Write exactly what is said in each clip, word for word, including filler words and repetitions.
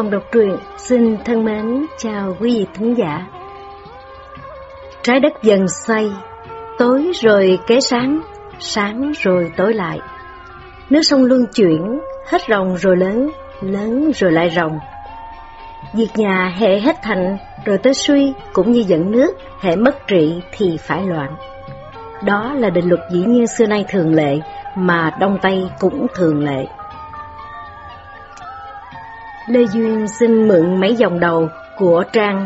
Phòng đọc truyện xin thân mến chào quý vị thính giả. Trái đất dần xoay, tối rồi kế sáng, sáng rồi tối lại. Nước sông luân chuyển, hết ròng rồi lớn, lớn rồi lại ròng. Việc nhà hệ hết thành rồi tới suy, cũng như dẫn nước, hệ mất trị thì phải loạn. Đó là định luật dĩ nhiên xưa nay thường lệ, mà Đông Tây cũng thường lệ. Lê Duyên xin mượn mấy dòng đầu của trang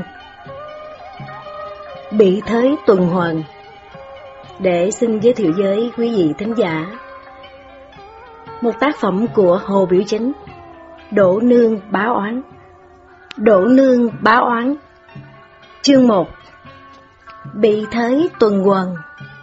Bị Thới Tuần Hoàn để xin giới thiệu với quý vị thính giả một tác phẩm của Hồ Biểu Chính, Đỗ Nương Bá Oán. Đỗ Nương Bá Oán. Chương một. Bị Thới Tuần Hoàn.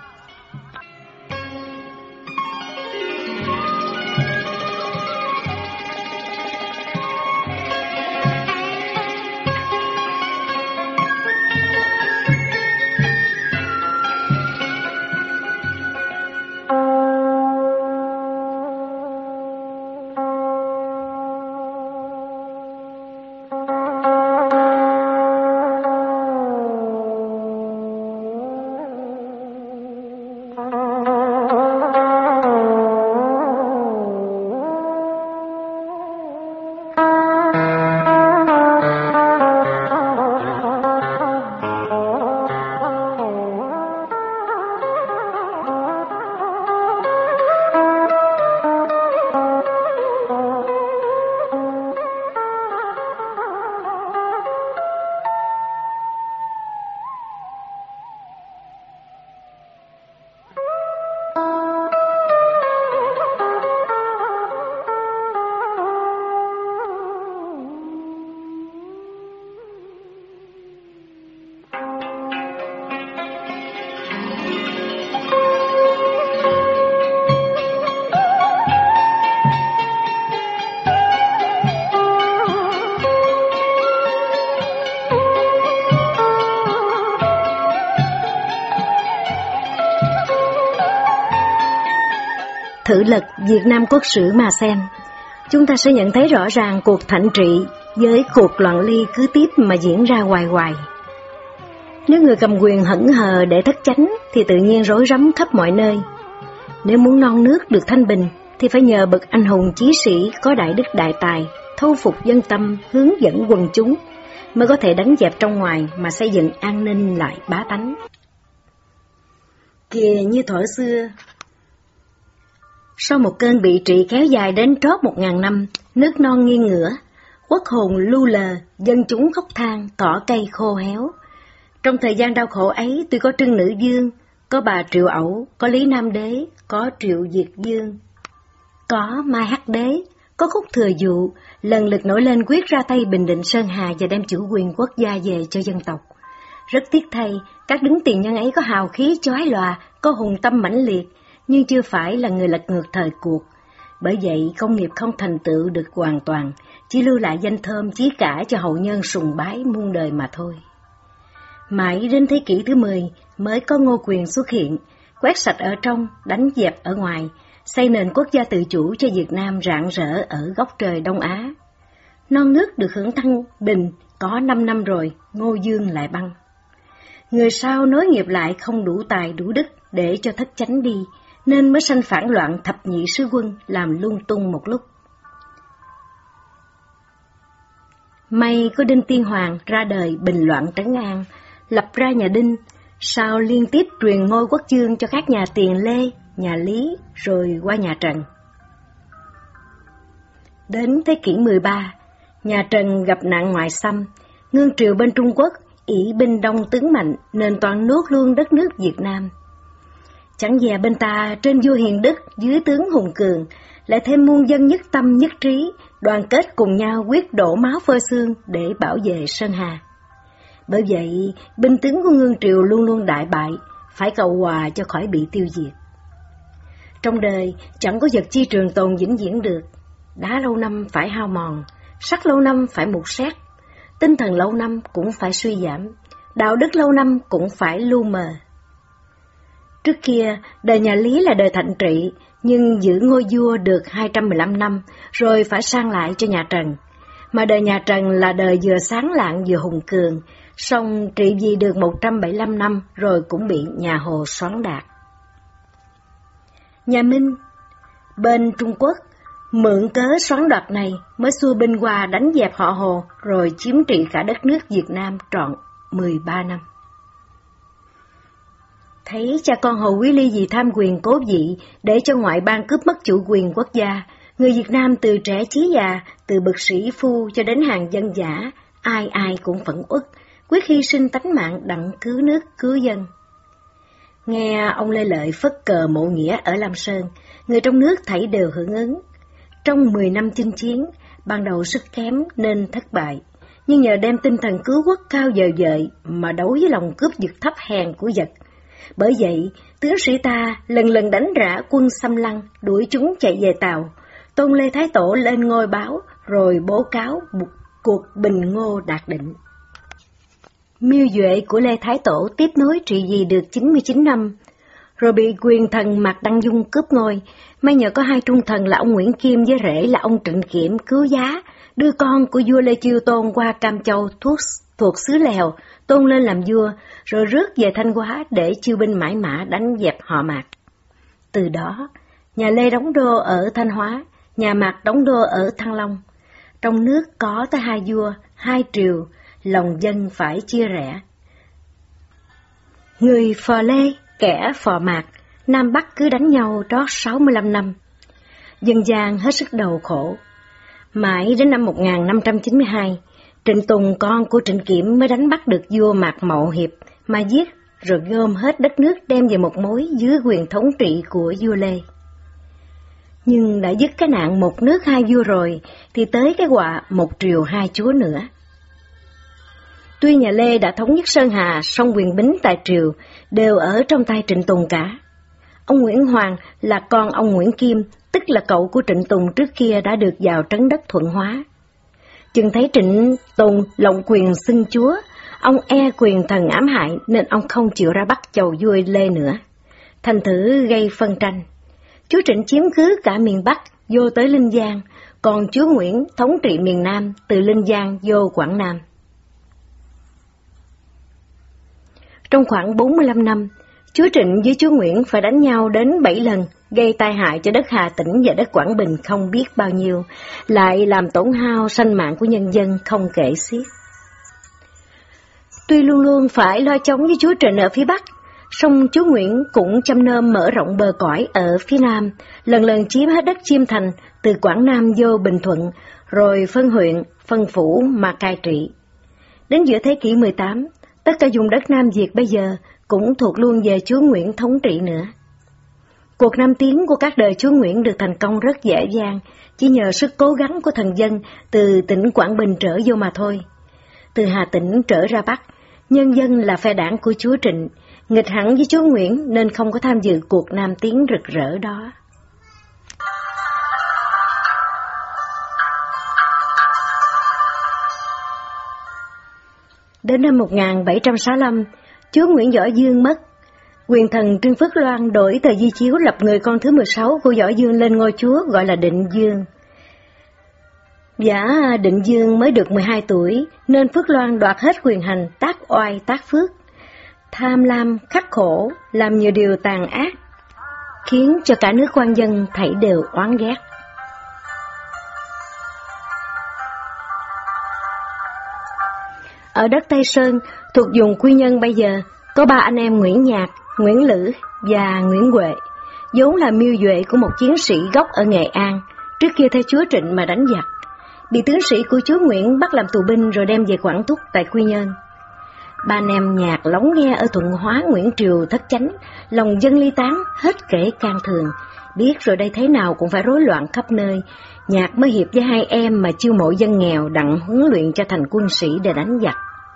Thử lật Việt Nam Quốc sử mà xem, chúng ta sẽ nhận thấy rõ ràng cuộc thạnh trị với cuộc loạn ly cứ tiếp mà diễn ra hoài hoài. Nếu người cầm quyền hững hờ để thất chánh thì tự nhiên rối rắm khắp mọi nơi. Nếu muốn non nước được thanh bình thì phải nhờ bậc anh hùng chí sĩ có đại đức đại tài, thâu phục dân tâm, hướng dẫn quần chúng, mới có thể đánh dẹp trong ngoài mà xây dựng an ninh lại bá tánh. Kìa như thuở xưa, sau một cơn bị trị kéo dài đến trót một ngàn năm, nước non nghiêng ngửa, quốc hồn lu lờ, dân chúng khóc than, cỏ cây khô héo. Trong thời gian đau khổ ấy, tuy có Trưng Nữ Dương, có bà Triệu Ẩu, có Lý Nam Đế, có Triệu Diệt Dương, có Mai Hắc Đế, có Khúc Thừa Dụ, lần lượt nổi lên quyết ra tay bình định Sơn Hà và đem chủ quyền quốc gia về cho dân tộc. Rất tiếc thay, các đứng tiền nhân ấy có hào khí chói lòa, có hùng tâm mãnh liệt, nhưng chưa phải là người lật ngược thời cuộc. Bởi vậy công nghiệp không thành tựu được hoàn toàn, chỉ lưu lại danh thơm chí cả cho hậu nhân sùng bái muôn đời mà thôi. Mãi đến thế kỷ thứ mười mới có Ngô Quyền xuất hiện, quét sạch ở trong, đánh dẹp ở ngoài, xây nền quốc gia tự chủ cho Việt Nam rạng rỡ ở góc trời Đông Á. Non nước được hưởng thăng bình có năm năm rồi, Ngô Dương lại băng. Người sau nối nghiệp lại không đủ tài đủ đức để cho thất chánh đi, nên mới sanh phản loạn thập nhị sứ quân làm lung tung một lúc. May có Đinh Tiên Hoàng ra đời bình loạn trấn an, lập ra nhà Đinh, sau liên tiếp truyền ngôi quốc chương cho các nhà Tiền Lê, nhà Lý, rồi qua nhà Trần. Đến thế kỷ mười ba, nhà Trần gặp nạn ngoại xâm, ngương triều bên Trung Quốc, ỷ binh đông tướng mạnh nên toàn nuốt luôn đất nước Việt Nam. Chẳng dè bên ta trên vua hiền đức, dưới tướng hùng cường, lại thêm muôn dân nhất tâm nhất trí, đoàn kết cùng nhau quyết đổ máu phơi xương để bảo vệ Sơn Hà. Bởi vậy, binh tướng của Ngương Triều luôn luôn đại bại, phải cầu hòa cho khỏi bị tiêu diệt. Trong đời, chẳng có vật chi trường tồn vĩnh viễn được. Đá lâu năm phải hao mòn, sắt lâu năm phải mục xét, tinh thần lâu năm cũng phải suy giảm, đạo đức lâu năm cũng phải lu mờ. Trước kia, đời nhà Lý là đời thạnh trị, nhưng giữ ngôi vua được hai trăm mười lăm năm, rồi phải sang lại cho nhà Trần. mà đời nhà Trần là đời vừa sáng lạng vừa hùng cường, song trị vì được một trăm bảy mươi lăm năm rồi cũng bị nhà Hồ soán đạt. Nhà Minh, bên Trung Quốc, mượn cớ soán đoạt này mới xua binh qua đánh dẹp họ Hồ rồi chiếm trị cả đất nước Việt Nam trọn mười ba năm. Thấy cha con Hồ Quý Ly vì tham quyền cố vị để cho ngoại bang cướp mất chủ quyền quốc gia, người Việt Nam từ trẻ chí già, từ bậc sĩ phu cho đến hàng dân dã, ai ai cũng phẫn uất, quyết hy sinh tánh mạng đặng cứu nước cứu dân. Nghe ông Lê Lợi phất cờ mộ nghĩa ở Lam Sơn, người trong nước thảy đều hưởng ứng. Trong mười năm chinh chiến, ban đầu sức kém nên thất bại, nhưng nhờ đem tinh thần cứu quốc cao dời dợi mà đấu với lòng cướp giật thấp hèn của giặc. Bởi vậy, tướng sĩ ta lần lần đánh rã quân Xâm Lăng, đuổi chúng chạy về Tàu. Tôn Lê Thái Tổ lên ngôi báo, rồi bố cáo một cuộc bình ngô đạt định. Mưu duệ của Lê Thái Tổ tiếp nối trị vì được chín mươi chín năm, rồi bị quyền thần Mạc Đăng Dung cướp ngôi. May nhờ có hai trung thần là ông Nguyễn Kim với rể là ông Trịnh Kiểm cứu giá, đưa con của vua Lê Chiêu Tôn qua Cam Châu thuộc, thuộc xứ Lèo, tôn lên làm vua, rồi rước về Thanh Hóa để chiêu binh mãi mã đánh dẹp họ Mạc. Từ đó, nhà Lê đóng đô ở Thanh Hóa, nhà Mạc đóng đô ở Thăng Long. Trong nước có tới hai vua, hai triều, lòng dân phải chia rẽ. Người phò Lê, kẻ phò Mạc, Nam Bắc cứ đánh nhau trót sáu mươi lăm năm. Dân gian hết sức đau khổ. Mãi đến năm một nghìn năm trăm chín mươi hai, Trịnh Tùng con của Trịnh Kiểm mới đánh bắt được vua Mạc Mậu Hiệp mà giết, rồi gom hết đất nước đem về một mối dưới quyền thống trị của vua Lê. Nhưng đã dứt cái nạn một nước hai vua rồi, thì tới cái họa một triều hai chúa nữa. Tuy nhà Lê đã thống nhất Sơn Hà, song quyền bính tại triều đều ở trong tay Trịnh Tùng cả. Ông Nguyễn Hoàng là con ông Nguyễn Kim, tức là cậu của Trịnh Tùng trước kia đã được vào trấn đất Thuận Hóa. Chừng thấy Trịnh Tùng lộng quyền xưng chúa, ông e quyền thần ám hại nên ông không chịu ra bắt chầu vua Lê nữa. Thành thử gây phân tranh. Chúa Trịnh chiếm cứ cả miền Bắc vô tới Linh Giang, còn chúa Nguyễn thống trị miền Nam từ Linh Giang vô Quảng Nam. Trong khoảng bốn mươi lăm năm, chúa Trịnh với chúa Nguyễn phải đánh nhau đến bảy lần, gây tai hại cho đất Hà Tĩnh và đất Quảng Bình không biết bao nhiêu, lại làm tổn hao sanh mạng của nhân dân không kể xiết. Tuy luôn luôn phải lo chống với chúa Trịnh ở phía Bắc, song chúa Nguyễn cũng chăm nom mở rộng bờ cõi ở phía Nam, lần lần chiếm hết đất Chiêm Thành từ Quảng Nam vô Bình Thuận, rồi phân huyện, phân phủ mà cai trị. Đến giữa thế kỷ mười tám, tất cả vùng đất Nam Việt bây giờ cũng thuộc luôn về chúa Nguyễn thống trị nữa. Cuộc nam tiến của các đời chúa Nguyễn được thành công rất dễ dàng, chỉ nhờ sức cố gắng của thần dân từ tỉnh Quảng Bình trở vô mà thôi. Từ Hà Tĩnh trở ra Bắc, nhân dân là phe đảng của chúa Trịnh, nghịch hẳn với chúa Nguyễn nên không có tham dự cuộc nam tiến rực rỡ đó. Đến năm một nghìn bảy trăm sáu mươi lăm, chúa Nguyễn Võ Dương mất. Quyền thần Trương Phước Loan đổi tờ di chiếu lập người con thứ mười sáu của Võ Dương lên ngôi chúa gọi là Định Dương. Giả Định Dương mới được mười hai tuổi nên Phước Loan đoạt hết quyền hành, tác oai tác phước, tham lam khắc khổ, làm nhiều điều tàn ác, khiến cho cả nước quan dân thảy đều oán ghét. Ở đất Tây Sơn, thuộc vùng Quy Nhơn bây giờ, có ba anh em Nguyễn Nhạc, Nguyễn Lữ và Nguyễn Huệ, vốn là mưu duệ của một chiến sĩ gốc ở Nghệ An, trước kia theo chúa Trịnh mà đánh giặc, bị tướng sĩ của chúa Nguyễn bắt làm tù binh rồi đem về Quảng Túc tại Quy Nhơn. Ba anh em Nhạc lóng nghe ở Thuận Hóa Nguyễn Triều thất chánh, lòng dân ly tán, hết kể can thường, biết rồi đây thế nào cũng phải rối loạn khắp nơi. Nhạc mới hiệp với hai em mà chiêu mộ dân nghèo đặng huấn luyện cho thành quân sĩ để đánh giặc.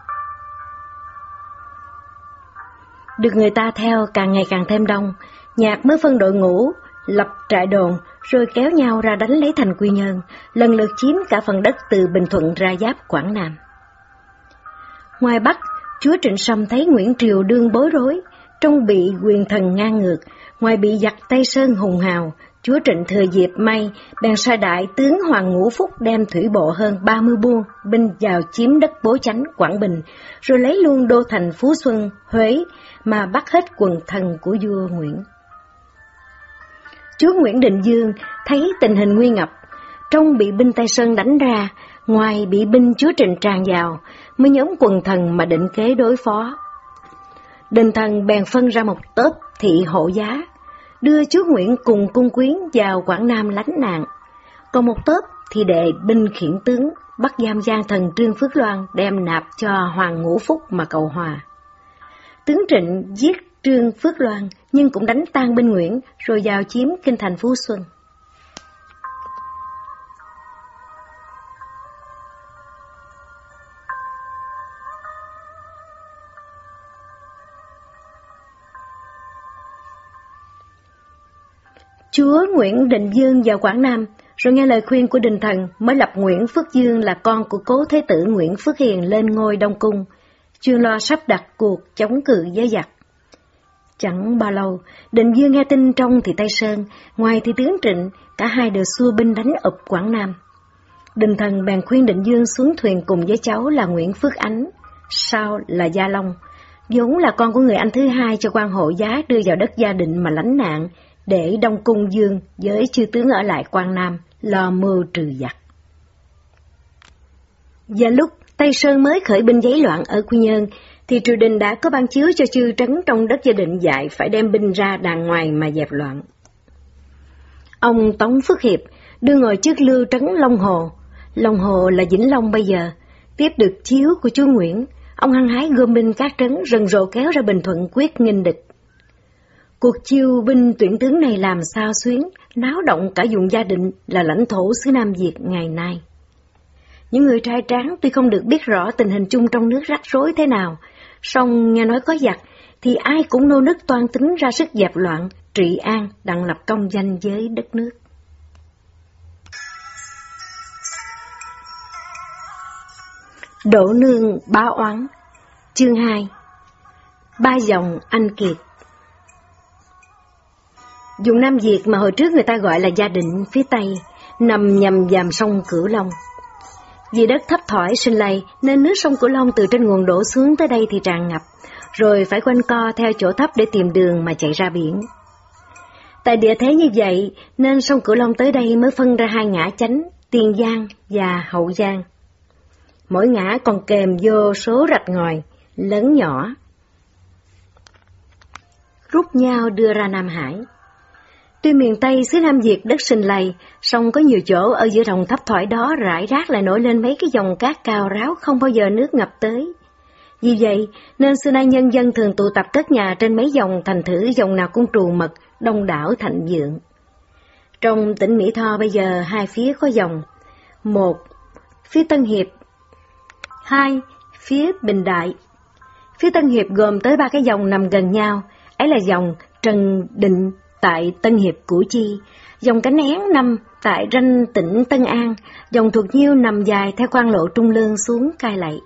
Được người ta theo càng ngày càng thêm đông, Nhạc mới phân đội ngũ, lập trại đồn, rồi kéo nhau ra đánh lấy thành Quy Nhơn, lần lượt chiếm cả phần đất từ Bình Thuận ra giáp Quảng Nam. Ngoài Bắc, chúa Trịnh Sâm thấy Nguyễn Triều đương bối rối, trong bị quyền thần ngang ngược, ngoài bị giặc Tây Sơn hùng hào, Chúa Trịnh thừa dịp may, bèn sai đại tướng Hoàng Ngũ Phúc đem thủy bộ hơn ba mươi buôn binh vào chiếm đất Bố Chánh, Quảng Bình, rồi lấy luôn đô thành Phú Xuân, Huế, mà bắt hết quần thần của vua Nguyễn. Chúa Nguyễn Định Dương thấy tình hình nguy ngập, trong bị binh Tây Sơn đánh ra, ngoài bị binh Chúa Trịnh tràn vào, mới nhóm quần thần mà định kế đối phó. Đình Thần bèn phân ra một tớp thị hộ giá, đưa chúa Nguyễn cùng cung quyến vào Quảng Nam lánh nạn, còn một tớp thì đệ binh khiển tướng bắt giam gian thần Trương Phước Loan đem nạp cho Hoàng Ngũ Phúc mà cầu hòa. Tướng Trịnh giết Trương Phước Loan nhưng cũng đánh tan binh Nguyễn rồi vào chiếm kinh thành Phú Xuân. Chúa Nguyễn Định Dương vào Quảng Nam, rồi nghe lời khuyên của Đình Thần mới lập Nguyễn Phước Dương là con của cố thế tử Nguyễn Phước Hiền lên ngôi Đông Cung, chuyên lo sắp đặt cuộc chống cự với giặc. Chẳng bao lâu, Định Dương nghe tin trong thì Tây Sơn, ngoài thì tướng Trịnh, cả hai đều xua binh đánh ụp Quảng Nam. Đình Thần bèn khuyên Định Dương xuống thuyền cùng với cháu là Nguyễn Phước Ánh, sau là Gia Long, vốn là con của người anh thứ hai cho quan hộ giá đưa vào đất Gia Định mà lánh nạn, để Đông Cung Dương với chư tướng ở lại Quang Nam lo mưu trừ giặc. Và lúc Tây Sơn mới khởi binh giấy loạn ở Quy Nhơn, thì triều đình đã có ban chiếu cho chư trấn trong đất Gia Định dạy phải đem binh ra đàng ngoài mà dẹp loạn. Ông Tống Phước Hiệp đưa ngồi trước lưu trấn Long Hồ, Long Hồ là Vĩnh Long bây giờ, tiếp được chiếu của chúa Nguyễn, ông hăng hái gom binh các trấn rần rộ kéo ra Bình Thuận quyết nghênh địch. Cuộc chiêu binh tuyển tướng này làm sao xuyến, náo động cả vùng Gia Định là lãnh thổ xứ Nam Việt ngày nay. Những người trai tráng tuy không được biết rõ tình hình chung trong nước rắc rối thế nào, song nghe nói có giặc thì ai cũng nô nức toan tính ra sức dẹp loạn, trị an, đặng lập công danh với đất nước. Đỗ Nương báo oán. Chương hai. Ba dòng anh kiệt. Vùng Nam Việt mà hồi trước người ta gọi là Gia Định phía Tây, nằm nhằm dàm sông Cửu Long. Vì đất thấp thỏi sinh lầy nên nước sông Cửu Long từ trên nguồn đổ xuống tới đây thì tràn ngập, rồi phải quanh co theo chỗ thấp để tìm đường mà chạy ra biển. Tại địa thế như vậy nên sông Cửu Long tới đây mới phân ra hai ngã chánh, Tiền Giang và Hậu Giang. Mỗi ngã còn kèm vô số rạch ngòi, lớn nhỏ, rút nhau đưa ra Nam Hải. Tuy miền Tây xứ Nam Việt đất sinh lầy, song có nhiều chỗ ở giữa đồng thấp thoải đó rải rác lại nổi lên mấy cái dòng cát cao ráo không bao giờ nước ngập tới. Vì vậy nên xưa nay nhân dân thường tụ tập cất nhà trên mấy dòng, thành thử dòng nào cũng trù mật, đông đảo thạnh vượng. Trong tỉnh Mỹ Tho bây giờ hai phía có dòng: một, phía Tân Hiệp; hai, phía Bình Đại. Phía Tân Hiệp gồm tới ba cái dòng nằm gần nhau, ấy là dòng Trần Định tại Tân Hiệp Củ Chi, dòng Cánh Én nằm tại ranh tỉnh Tân An, dòng Thuộc Nhiêu nằm dài theo quan lộ Trung Lương xuống Cai Lậy.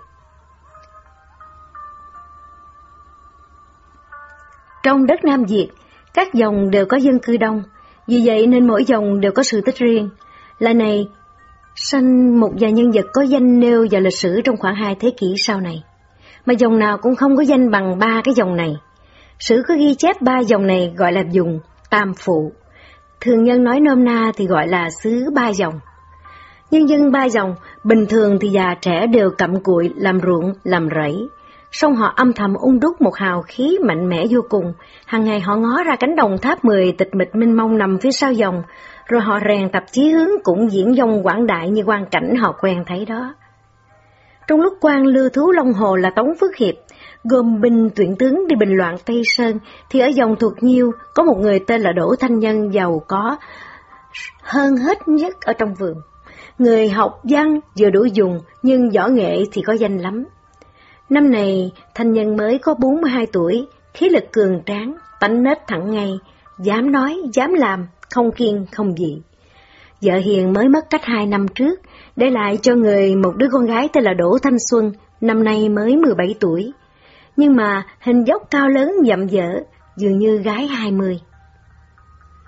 Trong đất Nam Việt, các dòng đều có dân cư đông, vì vậy nên mỗi dòng đều có sự tích riêng. Lại này, sanh một vài nhân vật có danh nêu vào lịch sử trong khoảng hai thế kỷ sau này, mà dòng nào cũng không có danh bằng ba cái dòng này. Sử có ghi chép ba dòng này gọi là vùng Tam Phụ, thường nhân nói nôm na thì gọi là xứ Ba Dòng. Nhân dân Ba Dòng bình thường thì già trẻ đều cặm cụi làm ruộng làm rẫy, song họ âm thầm ung đúc một hào khí mạnh mẽ vô cùng. Hàng ngày họ ngó ra cánh đồng tháp mười tịch mịch mênh mông nằm phía sau dòng, rồi họ rèn tập chí hướng cũng diễn dông quảng đại như quang cảnh họ quen thấy đó. Trong lúc quan lưu thú Long Hồ là Tống Phước Hiệp gồm binh tuyển tướng đi bình loạn Tây Sơn, thì ở dòng Thuộc Nhiêu có một người tên là Đỗ Thanh Nhân giàu có hơn hết nhất ở trong vườn. Người học văn vừa đủ dùng, nhưng võ nghệ thì có danh lắm. Năm này Thanh Nhân mới có bốn mươi hai tuổi, khí lực cường tráng, tánh nết thẳng ngay, dám nói, dám làm, không kiêng không dị. Vợ hiền mới mất cách hai năm trước, để lại cho người một đứa con gái tên là Đỗ Thanh Xuân, năm nay mới mười bảy tuổi. Nhưng mà hình dốc cao lớn dặm dở, dường như gái hai mươi.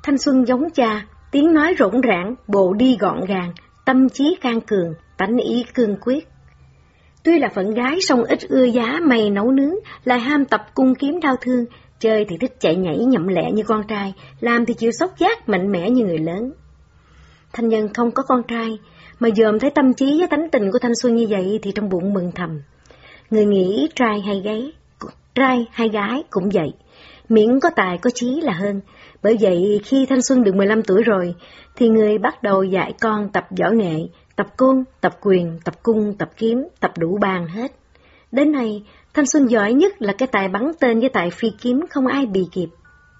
Thanh Xuân giống cha, tiếng nói rỗng rãng, bộ đi gọn gàng, tâm trí can cường, tánh ý cương quyết. Tuy là phận gái song ít ưa giá mày nấu nướng, lại ham tập cung kiếm đao thương, chơi thì thích chạy nhảy nhậm lẹ như con trai, làm thì chịu sốc giác mạnh mẽ như người lớn. Thanh Nhân không có con trai, mà dòm thấy tâm trí với tánh tình của Thanh Xuân như vậy thì trong bụng mừng thầm. Người nghĩ trai hay gái, trai hay gái cũng vậy, miễn có tài có chí là hơn. Bởi vậy khi Thanh Xuân được mười lăm tuổi rồi, thì người bắt đầu dạy con tập võ nghệ, tập côn, tập quyền, tập cung, tập kiếm, tập đủ bàn hết. Đến nay, Thanh Xuân giỏi nhất là cái tài bắn tên với tài phi kiếm không ai bì kịp.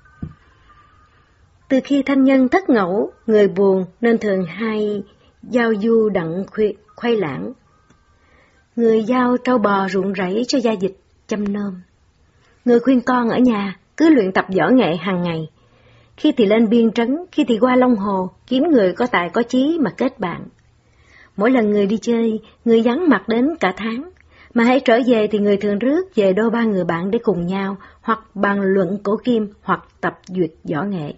Từ khi Thanh Nhân thất ngẫu, người buồn nên thường hay giao du đặng khuy, khoai lãng. Người giao trâu bò ruộng rẫy cho gia dịch, chăm nom. Người khuyên con ở nhà cứ luyện tập võ nghệ hàng ngày. Khi thì lên biên trấn, khi thì qua Long Hồ, kiếm người có tài có chí mà kết bạn. Mỗi lần người đi chơi, người vắng mặt đến cả tháng, mà hãy trở về thì người thường rước về đôi ba người bạn để cùng nhau, hoặc bàn luận cổ kim, hoặc tập duyệt võ nghệ.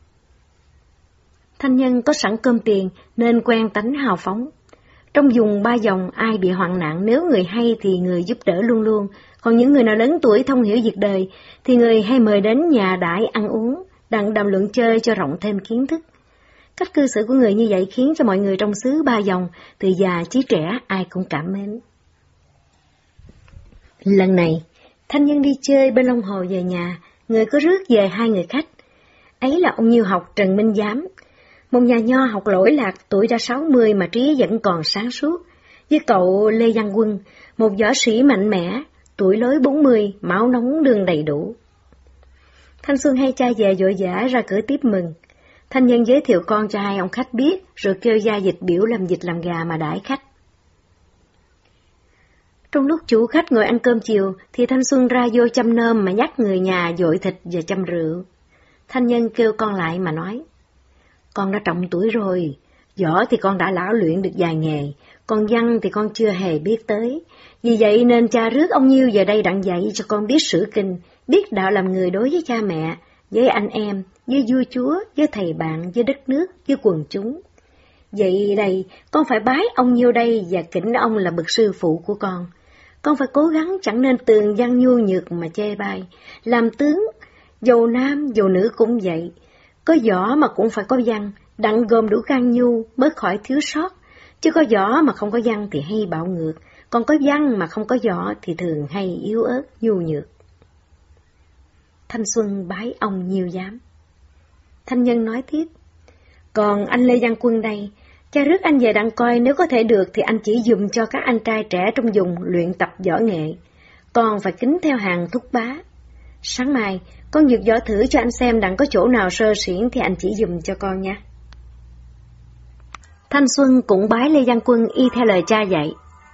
Thanh Nhân có sẵn cơm tiền nên quen tánh hào phóng. Trong vùng ba dòng ai bị hoạn nạn, nếu người hay thì người giúp đỡ luôn luôn, còn những người nào lớn tuổi thông hiểu việc đời thì người hay mời đến nhà đãi ăn uống, đặng đàm luận chơi cho rộng thêm kiến thức. Cách cư xử của người như vậy khiến cho mọi người trong xứ ba dòng, từ già chí trẻ ai cũng cảm mến. Lần này, Thanh Nhân đi chơi bên Long Hồ về nhà, người có rước về hai người khách. Ấy là ông Nhiêu Học Trần Minh Giám, một nhà nho học lỗi lạc, tuổi đã sáu mươi mà trí vẫn còn sáng suốt, với cậu Lê Văn Quân, một võ sĩ mạnh mẽ, tuổi lối bốn mươi, máu nóng đường đầy đủ. Thanh Xuân hay cha về vội vã ra cửa tiếp mừng. Thanh Nhân giới thiệu con cho hai ông khách biết, rồi kêu gia dịch biểu làm vịt làm gà mà đãi khách. Trong lúc chủ khách ngồi ăn cơm chiều, thì Thanh Xuân ra vô chăm nơm mà nhắc người nhà dội thịt và chăm rượu. Thanh Nhân kêu con lại mà nói, con đã trọng tuổi rồi, võ thì con đã lão luyện được vài nghề, còn văn thì con chưa hề biết tới. Vì vậy nên cha rước ông Nhiêu về đây đặng dạy cho con biết sử kinh, biết đạo làm người đối với cha mẹ, với anh em, với vua chúa, với thầy bạn, với đất nước, với quần chúng. Vậy đây, con phải bái ông Nhiêu đây và kính ông là bậc sư phụ của con. Con phải cố gắng chẳng nên tường văn nhu nhược mà chê bai. Làm tướng, dầu nam, dầu nữ cũng vậy. Có võ mà cũng phải có văn, đặng gồm đủ can nhu mới khỏi thiếu sót. Chứ có võ mà không có văn thì hay bạo ngược, còn có văn mà không có võ thì thường hay yếu ớt, nhu nhược. Thanh Xuân bái ông Nhiêu Giám. Thanh Nhân nói tiếp, còn anh Lê Văn Quân đây, cha rước anh về đặng coi nếu có thể được thì anh chỉ dùm cho các anh trai trẻ trong vùng luyện tập võ nghệ, còn phải kính theo hàng thúc bá. Sáng mai, con dược võ thử cho anh xem đặng có chỗ nào sơ xiển thì anh chỉ dùm cho con nha. Thanh Xuân cũng bái Lê Văn Quân y theo lời cha dạy.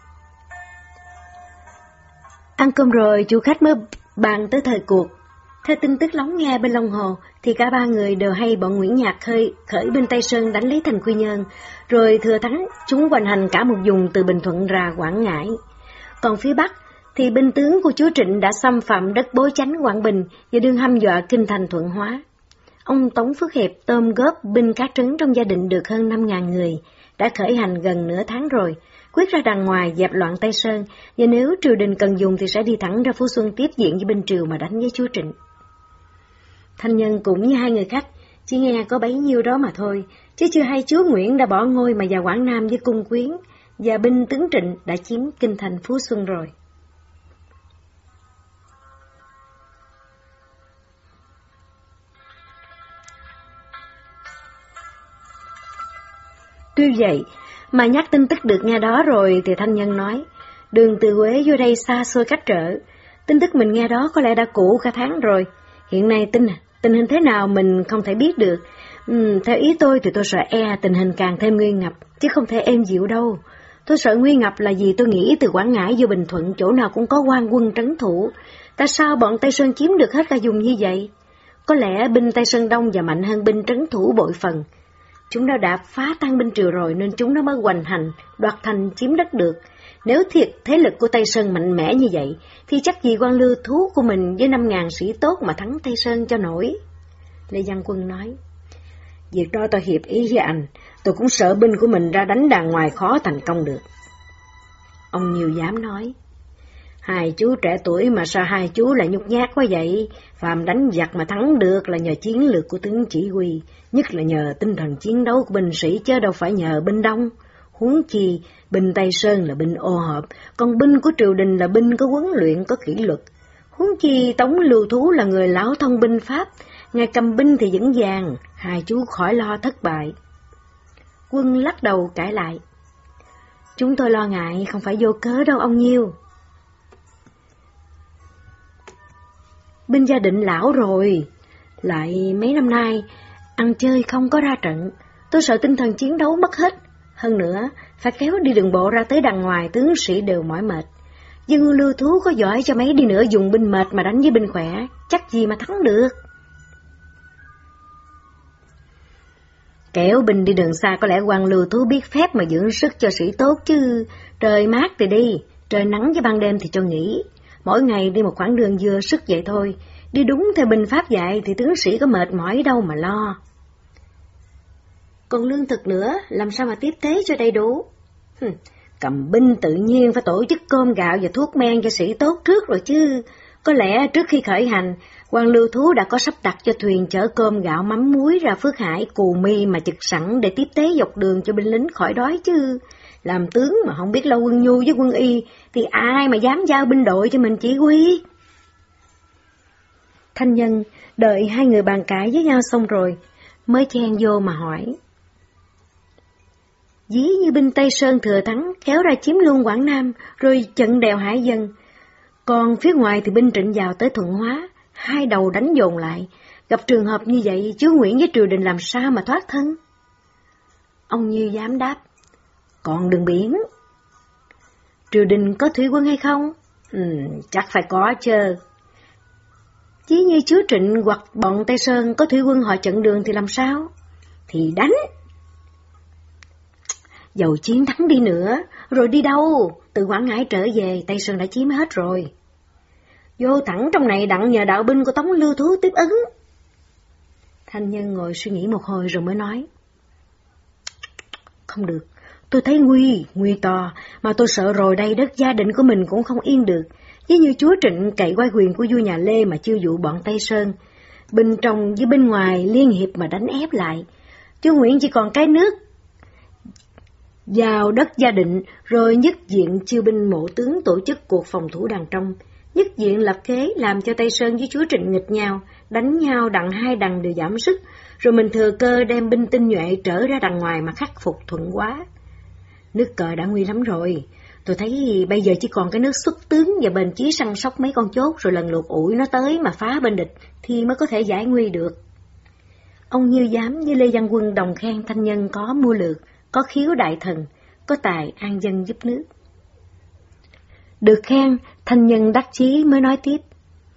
Ăn cơm rồi, chủ khách mới bàn tới thời cuộc. Theo tin tức lóng nghe bên Long Hồ, thì cả ba người đều hay bọn Nguyễn Nhạc khơi khởi bên Tây Sơn đánh lấy thành Quy Nhơn, rồi thừa thắng chúng hoành hành cả một vùng từ Bình Thuận ra Quảng Ngãi. Còn phía Bắc thì binh tướng của chúa Trịnh đã xâm phạm đất Bối Chánh Quảng Bình và đương hăm dọa kinh thành Thuận Hóa. Ông Tống Phước Hiệp tôm góp binh các trấn trong gia định được hơn năm ngàn người, đã khởi hành gần nửa tháng rồi, quyết ra đằng ngoài dẹp loạn Tây Sơn, và nếu triều đình cần dùng thì sẽ đi thẳng ra Phú Xuân tiếp diện với binh triều mà đánh với chúa Trịnh. Thanh Nhân cũng như hai người khách, chỉ nghe có bấy nhiêu đó mà thôi, chứ chưa hay chúa Nguyễn đã bỏ ngôi mà vào Quảng Nam với cung quyến, và binh tướng Trịnh đã chiếm kinh thành Phú Xuân rồi. Tuy vậy, mà nhắc tin tức được nghe đó rồi thì Thanh Nhân nói, đường từ Huế vô đây xa xôi cách trở, tin tức mình nghe đó có lẽ đã cũ cả tháng rồi, hiện nay tin tình hình thế nào mình không thể biết được. Ừ, theo ý tôi thì tôi sợ e tình hình càng thêm nguy ngập, chứ không thể êm dịu đâu. Tôi sợ nguy ngập là vì tôi nghĩ từ Quảng Ngãi vô Bình Thuận chỗ nào cũng có quan quân trấn thủ, tại sao bọn Tây Sơn chiếm được hết cả vùng như vậy? Có lẽ binh Tây Sơn đông và mạnh hơn binh trấn thủ bội phần. Chúng nó đã phá tan binh triều rồi nên chúng nó mới hoành hành, đoạt thành chiếm đất được. Nếu thiệt thế lực của Tây Sơn mạnh mẽ như vậy, thì chắc gì quan Lưu thú của mình với năm ngàn sĩ tốt mà thắng Tây Sơn cho nổi. Lê Văn Quân nói, Việc đó tôi hiệp ý với anh, tôi cũng sợ binh của mình ra đánh đàn ngoài khó thành công được. Ông Nhiêu Dám nói, hai chú trẻ tuổi mà sao hai chú lại nhút nhát quá vậy? Phàm đánh giặc mà thắng được là nhờ chiến lược của tướng chỉ huy, nhất là nhờ tinh thần chiến đấu của binh sĩ chứ đâu phải nhờ binh đông. Huống chi, binh Tây Sơn là binh ô hợp, còn binh của triều đình là binh có huấn luyện, có kỷ luật. Huống chi Tống Lưu Thú là người lão thông binh pháp, ngài cầm binh thì vững vàng, hai chú khỏi lo thất bại. Quân lắc đầu cãi lại, chúng tôi lo ngại không phải vô cớ đâu ông Nhiêu. Binh gia định lão rồi, lại mấy năm nay ăn chơi không có ra trận, tôi sợ tinh thần chiến đấu mất hết. Hơn nữa, phải kéo đi đường bộ ra tới đằng ngoài, tướng sĩ đều mỏi mệt. Nhưng Lưu Thú có giỏi cho mấy đi nữa dùng binh mệt mà đánh với binh khỏe, chắc gì mà thắng được. Kéo binh đi đường xa có lẽ quan Lưu Thú biết phép mà dưỡng sức cho sĩ tốt chứ. Trời mát thì đi, trời nắng với ban đêm thì cho nghỉ. Mỗi ngày đi một khoảng đường vừa sức vậy thôi, đi đúng theo binh pháp dạy thì tướng sĩ có mệt mỏi đâu mà lo. Còn lương thực nữa, làm sao mà tiếp tế cho đầy đủ? Hừm, cầm binh tự nhiên phải tổ chức cơm gạo và thuốc men cho sĩ tốt trước rồi chứ. Có lẽ trước khi khởi hành, quan Lưu Thú đã có sắp đặt cho thuyền chở cơm gạo mắm muối ra Phước Hải, Cù Mi mà trực sẵn để tiếp tế dọc đường cho binh lính khỏi đói chứ. Làm tướng mà không biết lo quân nhu với quân y thì ai mà dám giao binh đội cho mình chỉ huy. Thanh Nhân đợi hai người bàn cãi với nhau xong rồi mới chen vô mà hỏi, dí như binh Tây Sơn thừa thắng kéo ra chiếm luôn Quảng Nam rồi chặn đèo Hải Dân, còn phía ngoài thì binh Trịnh vào tới Thuận Hóa, hai đầu đánh dồn lại. Gặp trường hợp như vậy, chúa Nguyễn với triều đình làm sao mà thoát thân? Ông Nhiêu Dám đáp, còn đường biển. Triều đình có thủy quân hay không? Ừ, chắc phải có chứ. Chí như chúa Trịnh hoặc bọn Tây Sơn có thủy quân họ chặn đường thì làm sao? Thì đánh. Dầu chiến thắng đi nữa, rồi đi đâu? Từ Quảng Ngãi trở về, Tây Sơn đã chiếm hết rồi. Vô thẳng trong này đặng nhờ đạo binh của Tống Lưu Thú tiếp ứng. Thanh Nhân ngồi suy nghĩ một hồi rồi mới nói, không được, tôi thấy nguy, nguy to, mà tôi sợ rồi đây đất gia định của mình cũng không yên được. Với như chúa Trịnh cậy quay quyền của vua nhà Lê mà chiêu dụ bọn Tây Sơn, bên trong với bên ngoài liên hiệp mà đánh ép lại. Chúa Nguyễn chỉ còn cái nước vào đất gia định, rồi nhất diện chiêu binh mộ tướng tổ chức cuộc phòng thủ đằng trong, nhất diện lập kế làm cho Tây Sơn với chúa Trịnh nghịch nhau, đánh nhau đặng hai đằng đều giảm sức, rồi mình thừa cơ đem binh tinh nhuệ trở ra đằng ngoài mà khắc phục Thuận Hóa. Nước cờ đã nguy lắm rồi, tôi thấy bây giờ chỉ còn cái nước xuất tướng và bền chí săn sóc mấy con chốt rồi lần lượt ủi nó tới mà phá bên địch thì mới có thể giải nguy được. Ông Nhiêu Dám với Lê Văn Quân đồng khen Thanh Nhân có mưu lược, có khiếu đại thần, có tài an dân giúp nước. Được khen, Thanh Nhân đắc chí mới nói tiếp.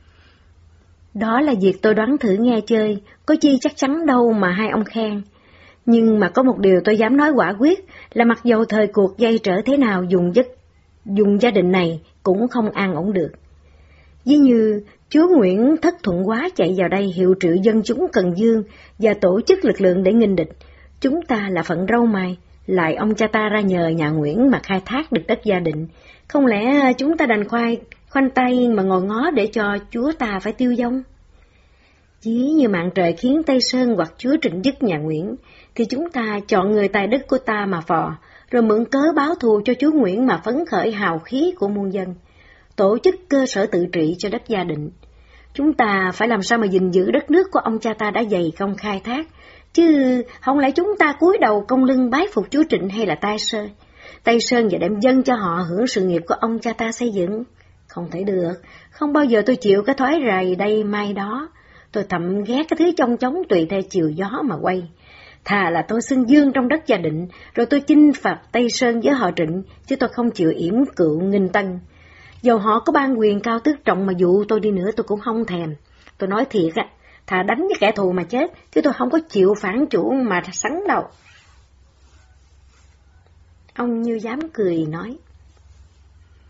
Đó là việc tôi đoán thử nghe chơi, có chi chắc chắn đâu mà hai ông khen. Nhưng mà có một điều tôi dám nói quả quyết là mặc dầu thời cuộc dây trở thế nào dùng giấc, dùng gia đình này cũng không an ổn được. Ví như chúa Nguyễn thất Thuận Hóa chạy vào đây hiệu triệu dân chúng Cần Dương và tổ chức lực lượng để nghênh địch. Chúng ta là phận râu mày, lại ông cha ta ra nhờ nhà Nguyễn mà khai thác được đất gia định. Không lẽ chúng ta đành khoai, khoanh tay mà ngồi ngó để cho chúa ta phải tiêu vong? Ví như mạng trời khiến Tây Sơn hoặc chúa Trịnh dứt nhà Nguyễn, thì chúng ta chọn người tài đức của ta mà phò, rồi mượn cớ báo thù cho chúa Nguyễn mà phấn khởi hào khí của muôn dân, tổ chức cơ sở tự trị cho đất gia định. Chúng ta phải làm sao mà gìn giữ đất nước của ông cha ta đã dày công khai thác, chứ không lẽ chúng ta cúi đầu công lưng bái phục chúa Trịnh hay là Tây Sơn, Tây Sơn và đem dân cho họ hưởng sự nghiệp của ông cha ta xây dựng? Không thể được, không bao giờ tôi chịu cái thói rầy đây mai đó. Tôi thậm ghét cái thứ chong chóng tùy theo chiều gió mà quay. Thà là tôi xưng dương trong đất gia định, rồi tôi chinh phạt Tây Sơn với họ Trịnh, chứ tôi không chịu yểm cựu nghinh tân. Dầu họ có ban quyền cao tước trọng mà dụ tôi đi nữa tôi cũng không thèm. Tôi nói thiệt á, thà đánh với kẻ thù mà chết, chứ tôi không có chịu phản chủ mà sắn đâu. Ông Nhiêu Dám cười nói,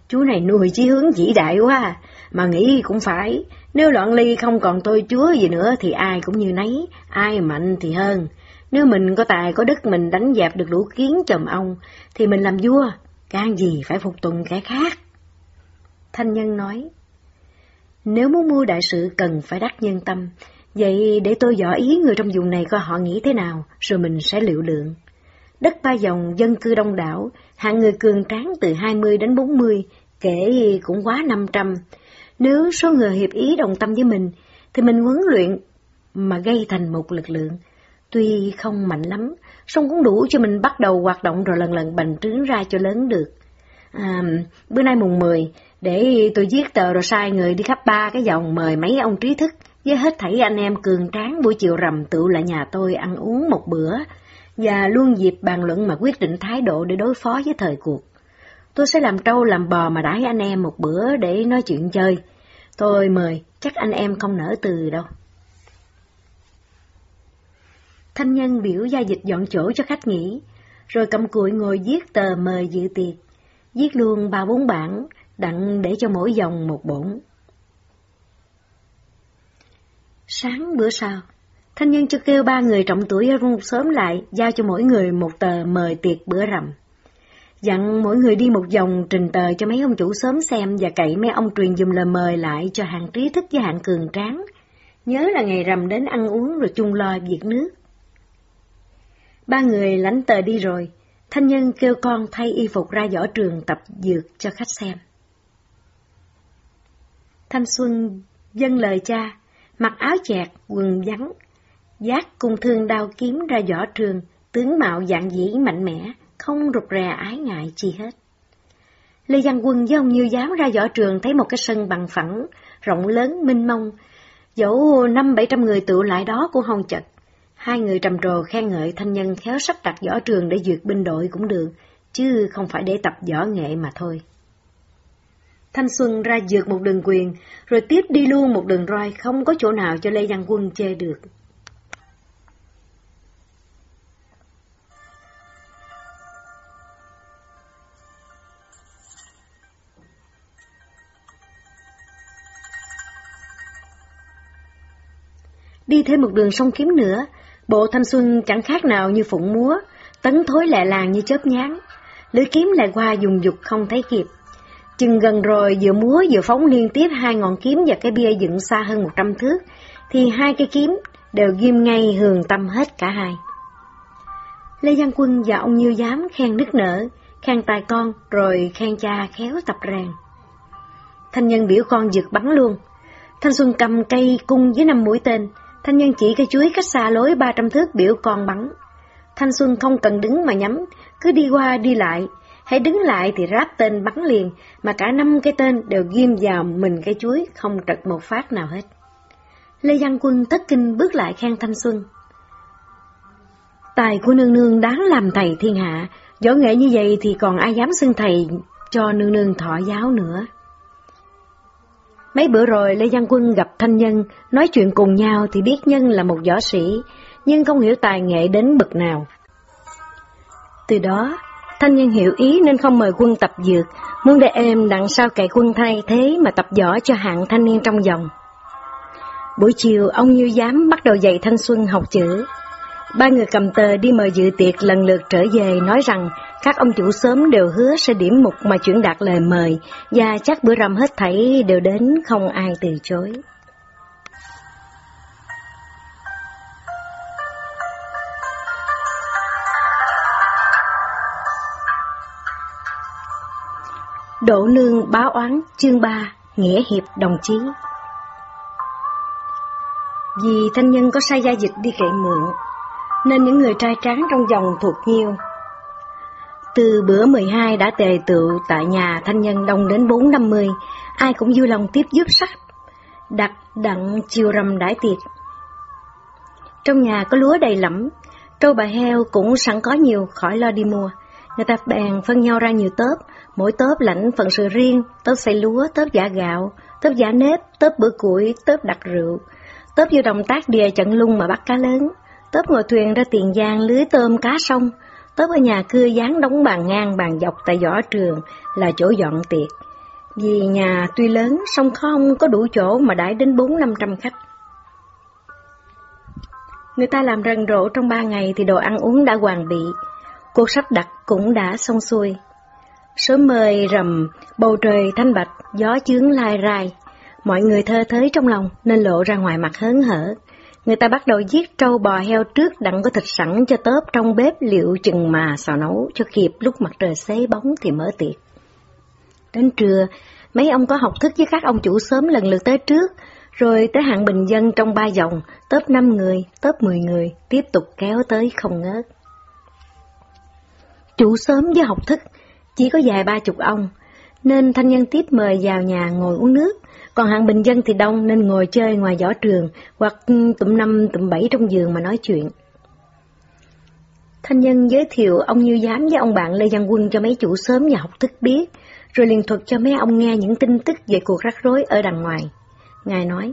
Chú này nuôi chí hướng vĩ đại quá, mà nghĩ cũng phải, nếu Loạn Ly không còn tôi chúa gì nữa thì ai cũng như nấy, ai mạnh thì hơn. Nếu mình có tài có đức mình đánh dẹp được lũ kiến chòm ong, thì mình làm vua, can gì phải phục tùng kẻ khác. Thanh Nhân nói, nếu muốn mua đại sự cần phải đắc nhân tâm, vậy để tôi dò ý người trong vùng này coi họ nghĩ thế nào, rồi mình sẽ liệu lượng. Đất Ba Dòng dân cư đông đảo, hạng người cường tráng từ hai mươi đến bốn mươi, kể cũng quá năm trăm. Nếu số người hiệp ý đồng tâm với mình, thì mình huấn luyện mà gây thành một lực lượng. Tuy không mạnh lắm, song cũng đủ cho mình bắt đầu hoạt động rồi lần lần bành trướng ra cho lớn được. À, bữa nay mùng mười, để tôi viết tờ rồi sai người đi khắp ba cái dòng mời mấy ông trí thức với hết thảy anh em cường tráng buổi chiều rằm tụ lại nhà tôi ăn uống một bữa, và luôn dịp bàn luận mà quyết định thái độ để đối phó với thời cuộc. Tôi sẽ làm trâu làm bò mà đãi anh em một bữa để nói chuyện chơi. Tôi mời, chắc anh em không nỡ từ đâu. Thanh Nhân biểu gia dịch dọn chỗ cho khách nghỉ, rồi cầm cụi ngồi viết tờ mời dự tiệc, viết luôn ba bốn bản, đặng để cho mỗi dòng một bổn. Sáng bữa sau, Thanh Nhân cho kêu ba người trọng tuổi ở một xóm lại, giao cho mỗi người một tờ mời tiệc bữa rằm. Dặn mỗi người đi một vòng trình tờ cho mấy ông chủ xóm xem và cậy mấy ông truyền dùm lời mời lại cho hạng trí thức với hạng cường tráng. Nhớ là ngày rằm đến ăn uống rồi chung lo việc nước. Ba người lãnh tờ đi rồi, Thanh Nhân kêu con thay y phục ra võ trường tập dược cho khách xem. Thanh Xuân vâng lời cha, mặc áo chẹt, quần vắn, vác cung thương đao kiếm ra võ trường, tướng mạo dạng dĩ mạnh mẽ, không rụt rè ái ngại chi hết. Lê Văn Quân với ông Như Giám ra võ trường thấy một cái sân bằng phẳng, rộng lớn mênh mông, dẫu năm bảy trăm người tụ lại đó cũng không chật. Hai người trầm trồ khen ngợi Thanh Nhân khéo sắp đặt võ trường để duyệt binh đội cũng được, chứ không phải để tập võ nghệ mà thôi. Thanh Xuân ra dược một đường quyền, rồi tiếp đi luôn một đường roi, không có chỗ nào cho Lê Văn Quân chê được. Đi thêm một đường sông Kiếm nữa, bộ Thanh Xuân chẳng khác nào như phụng múa, tấn thối lẹ làng như chớp nháng. Lưỡi kiếm lại qua dùng dục không thấy kịp. Chừng gần rồi vừa múa vừa phóng liên tiếp hai ngọn kiếm và cái bia dựng xa hơn một trăm thước, thì hai cái kiếm đều ghim ngay hường tâm hết cả hai. Lê Văn Quân và ông Như Giám khen nức nở, khen tài con, rồi khen cha khéo tập rèn. Thanh Nhân biểu con giật bắn luôn. Thanh Xuân cầm cây cung với năm mũi tên, Thanh Nhân chỉ cây chuối cách xa lối ba trăm thước biểu con bắn. Thanh Xuân không cần đứng mà nhắm, cứ đi qua đi lại, hãy đứng lại thì ráp tên bắn liền, mà cả năm cái tên đều ghim vào mình cây chuối, không trật một phát nào hết. Lê Văn Quân thất kinh bước lại khen Thanh Xuân. Tài của nương nương đáng làm thầy thiên hạ, võ nghệ như vậy thì còn ai dám xưng thầy cho nương nương thọ giáo nữa. Mấy bữa rồi Lê Văn Quân gặp Thanh Nhân, nói chuyện cùng nhau thì biết Nhân là một võ sĩ, nhưng không hiểu tài nghệ đến bậc nào. Từ đó, Thanh Nhân hiểu ý nên không mời Quân tập dược, muốn để em đặng sao cậy Quân thay thế mà tập võ cho hạng thanh niên trong dòng. Buổi chiều, ông Như Giám bắt đầu dạy Thanh Xuân học chữ. Ba người cầm tờ đi mời dự tiệc lần lượt trở về, nói rằng các ông chủ xóm đều hứa sẽ điểm mục mà chuyển đạt lời mời, và chắc bữa rằm hết thảy đều đến, không ai từ chối. Đỗ Nương báo oán chương ba, nghĩa hiệp đồng chí. Vì Thanh Nhân có sai gia dịch đi cậy mượn, nên những người trai tráng trong dòng thuộc nhiêu. Từ bữa mười hai đã tề tựu tại nhà Thanh Nhân đông đến bốn năm mươi, ai cũng vui lòng tiếp giúp sắc, đặt đặng chiều rằm đãi tiệc. Trong nhà có lúa đầy lẫm, trâu bà heo cũng sẵn có nhiều, khỏi lo đi mua. Người ta bèn phân nhau ra nhiều tớp, mỗi tớp lãnh phận sự riêng, tớp xay lúa, tớp giã gạo, tớp giã nếp, tớp bữa củi, tớp đặt rượu, tớp vô đồng tác đìa trận lung mà bắt cá lớn, tớp ngồi thuyền ra Tiền Giang lưới tôm cá sông, tớp ở nhà cưa dán đóng bàn ngang bàn dọc tại võ trường là chỗ dọn tiệc. Vì nhà tuy lớn, song không có đủ chỗ mà đãi đến bốn năm trăm khách. Người ta làm rần rộ trong ba ngày thì đồ ăn uống đã hoàn bị, cuộc sắp đặt cũng đã xong xuôi. Sớm mời rầm, bầu trời thanh bạch, gió chướng lai rai, mọi người thơ thới trong lòng nên lộ ra ngoài mặt hớn hở. Người ta bắt đầu giết trâu bò heo trước đặng có thịt sẵn cho tớp trong bếp liệu chừng mà xào nấu cho kịp lúc mặt trời xế bóng thì mở tiệc. Đến trưa, mấy ông có học thức với các ông chủ xóm lần lượt tới trước, rồi tới hạng bình dân trong ba vòng, tớp năm người, tớp mười người, tiếp tục kéo tới không ngớt. Chủ xóm với học thức chỉ có vài ba chục ông, nên thanh nhân tiếp mời vào nhà ngồi uống nước, còn hạng bình dân thì đông nên ngồi chơi ngoài võ trường hoặc tụm năm tụm bảy trong giường mà nói chuyện. Thanh nhân giới thiệu ông Như Giám với ông bạn Lê Văn Quân cho mấy chủ xóm và học thức biết, rồi liền thuật cho mấy ông nghe những tin tức về cuộc rắc rối ở đằng ngoài. Ngài nói: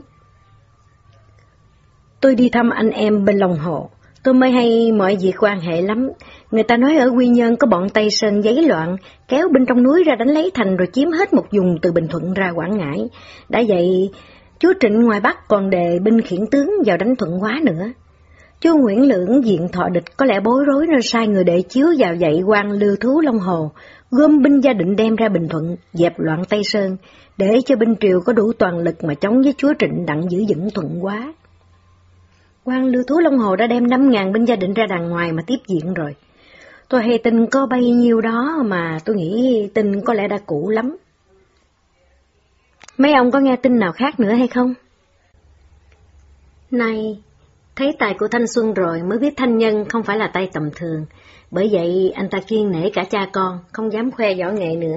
Tôi đi thăm anh em bên lòng hồ, tôi mới hay mọi việc quan hệ lắm. Người ta nói ở Quy Nhơn có bọn Tây Sơn giấy loạn, kéo bên trong núi ra đánh lấy thành rồi chiếm hết một vùng từ Bình Thuận ra Quảng Ngãi. Đã vậy, chúa Trịnh ngoài Bắc còn đề binh khiển tướng vào đánh Thuận Hóa nữa. Chúa Nguyễn Lưỡng diện Thọ Địch có lẽ bối rối nên sai người đệ chiếu vào dạy quan Lưu Thú Long Hồ, gom binh gia định đem ra Bình Thuận, dẹp loạn Tây Sơn, để cho binh triều có đủ toàn lực mà chống với chúa Trịnh đặng giữ vững Thuận Hóa. Quan Lưu Thú Long Hồ đã đem năm ngàn binh gia định ra đằng ngoài mà tiếp diện rồi. Tôi hay tin có bấy nhiêu đó mà tôi nghĩ tin có lẽ đã cũ lắm. Mấy ông có nghe tin nào khác nữa hay không? Này, thấy tài của Thanh Xuân rồi mới biết Thanh Nhân không phải là tay tầm thường, bởi vậy anh ta kiêng nể cả cha con, không dám khoe võ nghệ nữa.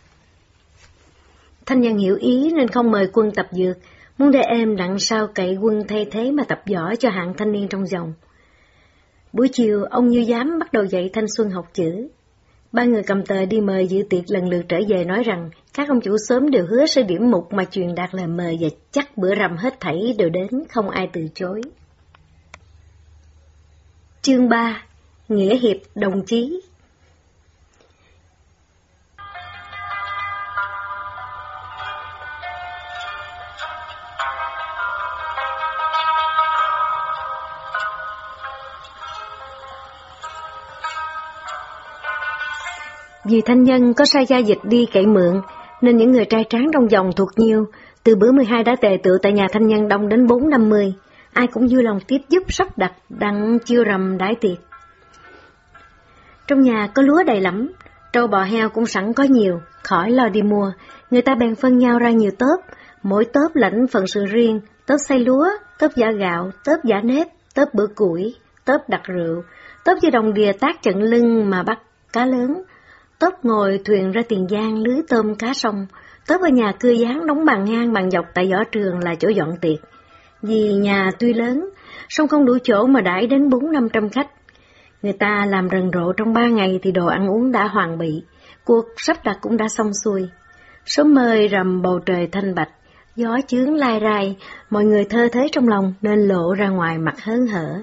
Thanh Nhân hiểu ý nên không mời quân tập dược, muốn để em đặng sao cậy quân thay thế mà tập võ cho hạng thanh niên trong dòng. Buổi chiều, ông Như Giám bắt đầu dạy Thanh Xuân học chữ. Ba người cầm tờ đi mời dự tiệc lần lượt trở về nói rằng các ông chủ xóm đều hứa sẽ điểm mục mà truyền đạt lời mời và chắc bữa rằm hết thảy đều đến, không ai từ chối. Chương ba. Nghĩa hiệp đồng chí. Vì Thanh Nhân có sai gia dịch đi cậy mượn, nên những người trai tráng trong dòng thuộc nhiều, từ bữa mười hai đã tề tựu tại nhà Thanh Nhân đông đến bốn năm mươi, ai cũng vui lòng tiếp giúp sắp đặt đặng chiêu rằm đãi tiệc. Trong nhà có lúa đầy lắm, trâu bò heo cũng sẵn có nhiều, khỏi lo đi mua, người ta bèn phân nhau ra nhiều tớp, mỗi tớp lãnh phần sự riêng, tớp xay lúa, tớp giã gạo, tớp giã nếp, tớp bữa củi, tớp đặt rượu, tớp với đồng đìa tác trận lưng mà bắt cá lớn, tớp ngồi thuyền ra Tiền Giang lưới tôm cá sông, tớp ở nhà cưa gián đóng bàn ngang bàn dọc tại võ trường là chỗ dọn tiệc. Vì nhà tuy lớn, song không đủ chỗ mà đãi đến bốn năm trăm khách. Người ta làm rần rộ trong ba ngày thì đồ ăn uống đã hoàn bị, cuộc sắp đặt cũng đã xong xuôi. Sớm mời rầm bầu trời thanh bạch, gió chướng lai rai, mọi người thơ thới trong lòng nên lộ ra ngoài mặt hớn hở.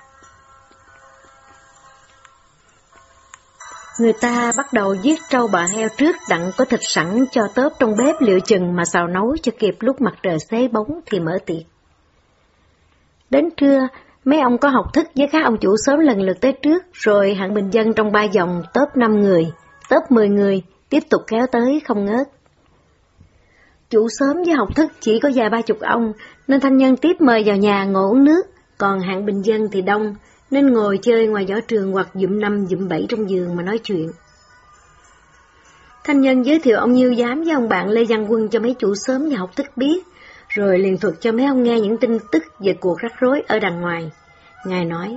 Người ta bắt đầu giết trâu bò heo trước đặng có thịt sẵn cho tớp trong bếp liệu chừng mà xào nấu cho kịp lúc mặt trời xế bóng thì mở tiệc. Đến trưa, mấy ông có học thức với các ông chủ xóm lần lượt tới trước, rồi hạng bình dân trong ba dòng tớp năm người, tớp mười người, tiếp tục kéo tới không ngớt. Chủ xóm với học thức chỉ có vài ba chục ông, nên Thanh Nhân tiếp mời vào nhà ngồi uống nước, còn hạng bình dân thì đông, nên ngồi chơi ngoài võ trường hoặc dụm năm dụm bảy trong giường mà nói chuyện. Thanh Nhân giới thiệu ông Như Giám với ông bạn Lê Văn Quân cho mấy chủ xóm và học thức biết, rồi liền thuật cho mấy ông nghe những tin tức về cuộc rắc rối ở đằng ngoài. Ngài nói: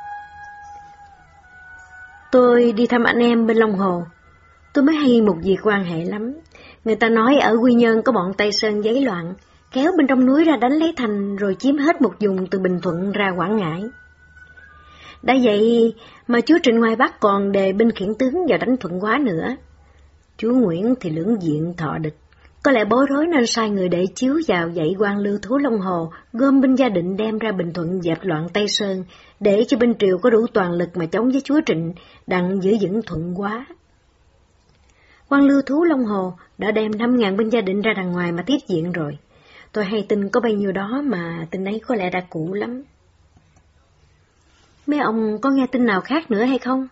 Tôi đi thăm anh em bên Long Hồ, tôi mới hay một việc quan hệ lắm. Người ta nói ở Quy Nhơn có bọn Tây Sơn giấy loạn, kéo bên trong núi ra đánh lấy thành rồi chiếm hết một vùng từ Bình Thuận ra Quảng Ngãi. Đã vậy mà chúa Trịnh ngoài Bắc còn đề binh khiển tướng vào đánh Thuận Hóa nữa. Chúa Nguyễn thì Lưỡng diện Thọ Địch, có lẽ bối rối nên sai người đệ chiếu vào dạy quan Lưu Thú Long Hồ, gom binh gia định đem ra Bình Thuận dẹp loạn Tây Sơn, để cho binh triều có đủ toàn lực mà chống với chúa Trịnh, đặng giữ vững Thuận Hóa. Quan Lưu Thú Long Hồ đã đem năm ngàn binh gia định ra đằng ngoài mà tiếp diện rồi. Tôi hay tin có bấy nhiêu đó mà tin ấy có lẽ đã cũ lắm. Mấy ông có nghe tin nào khác nữa hay không?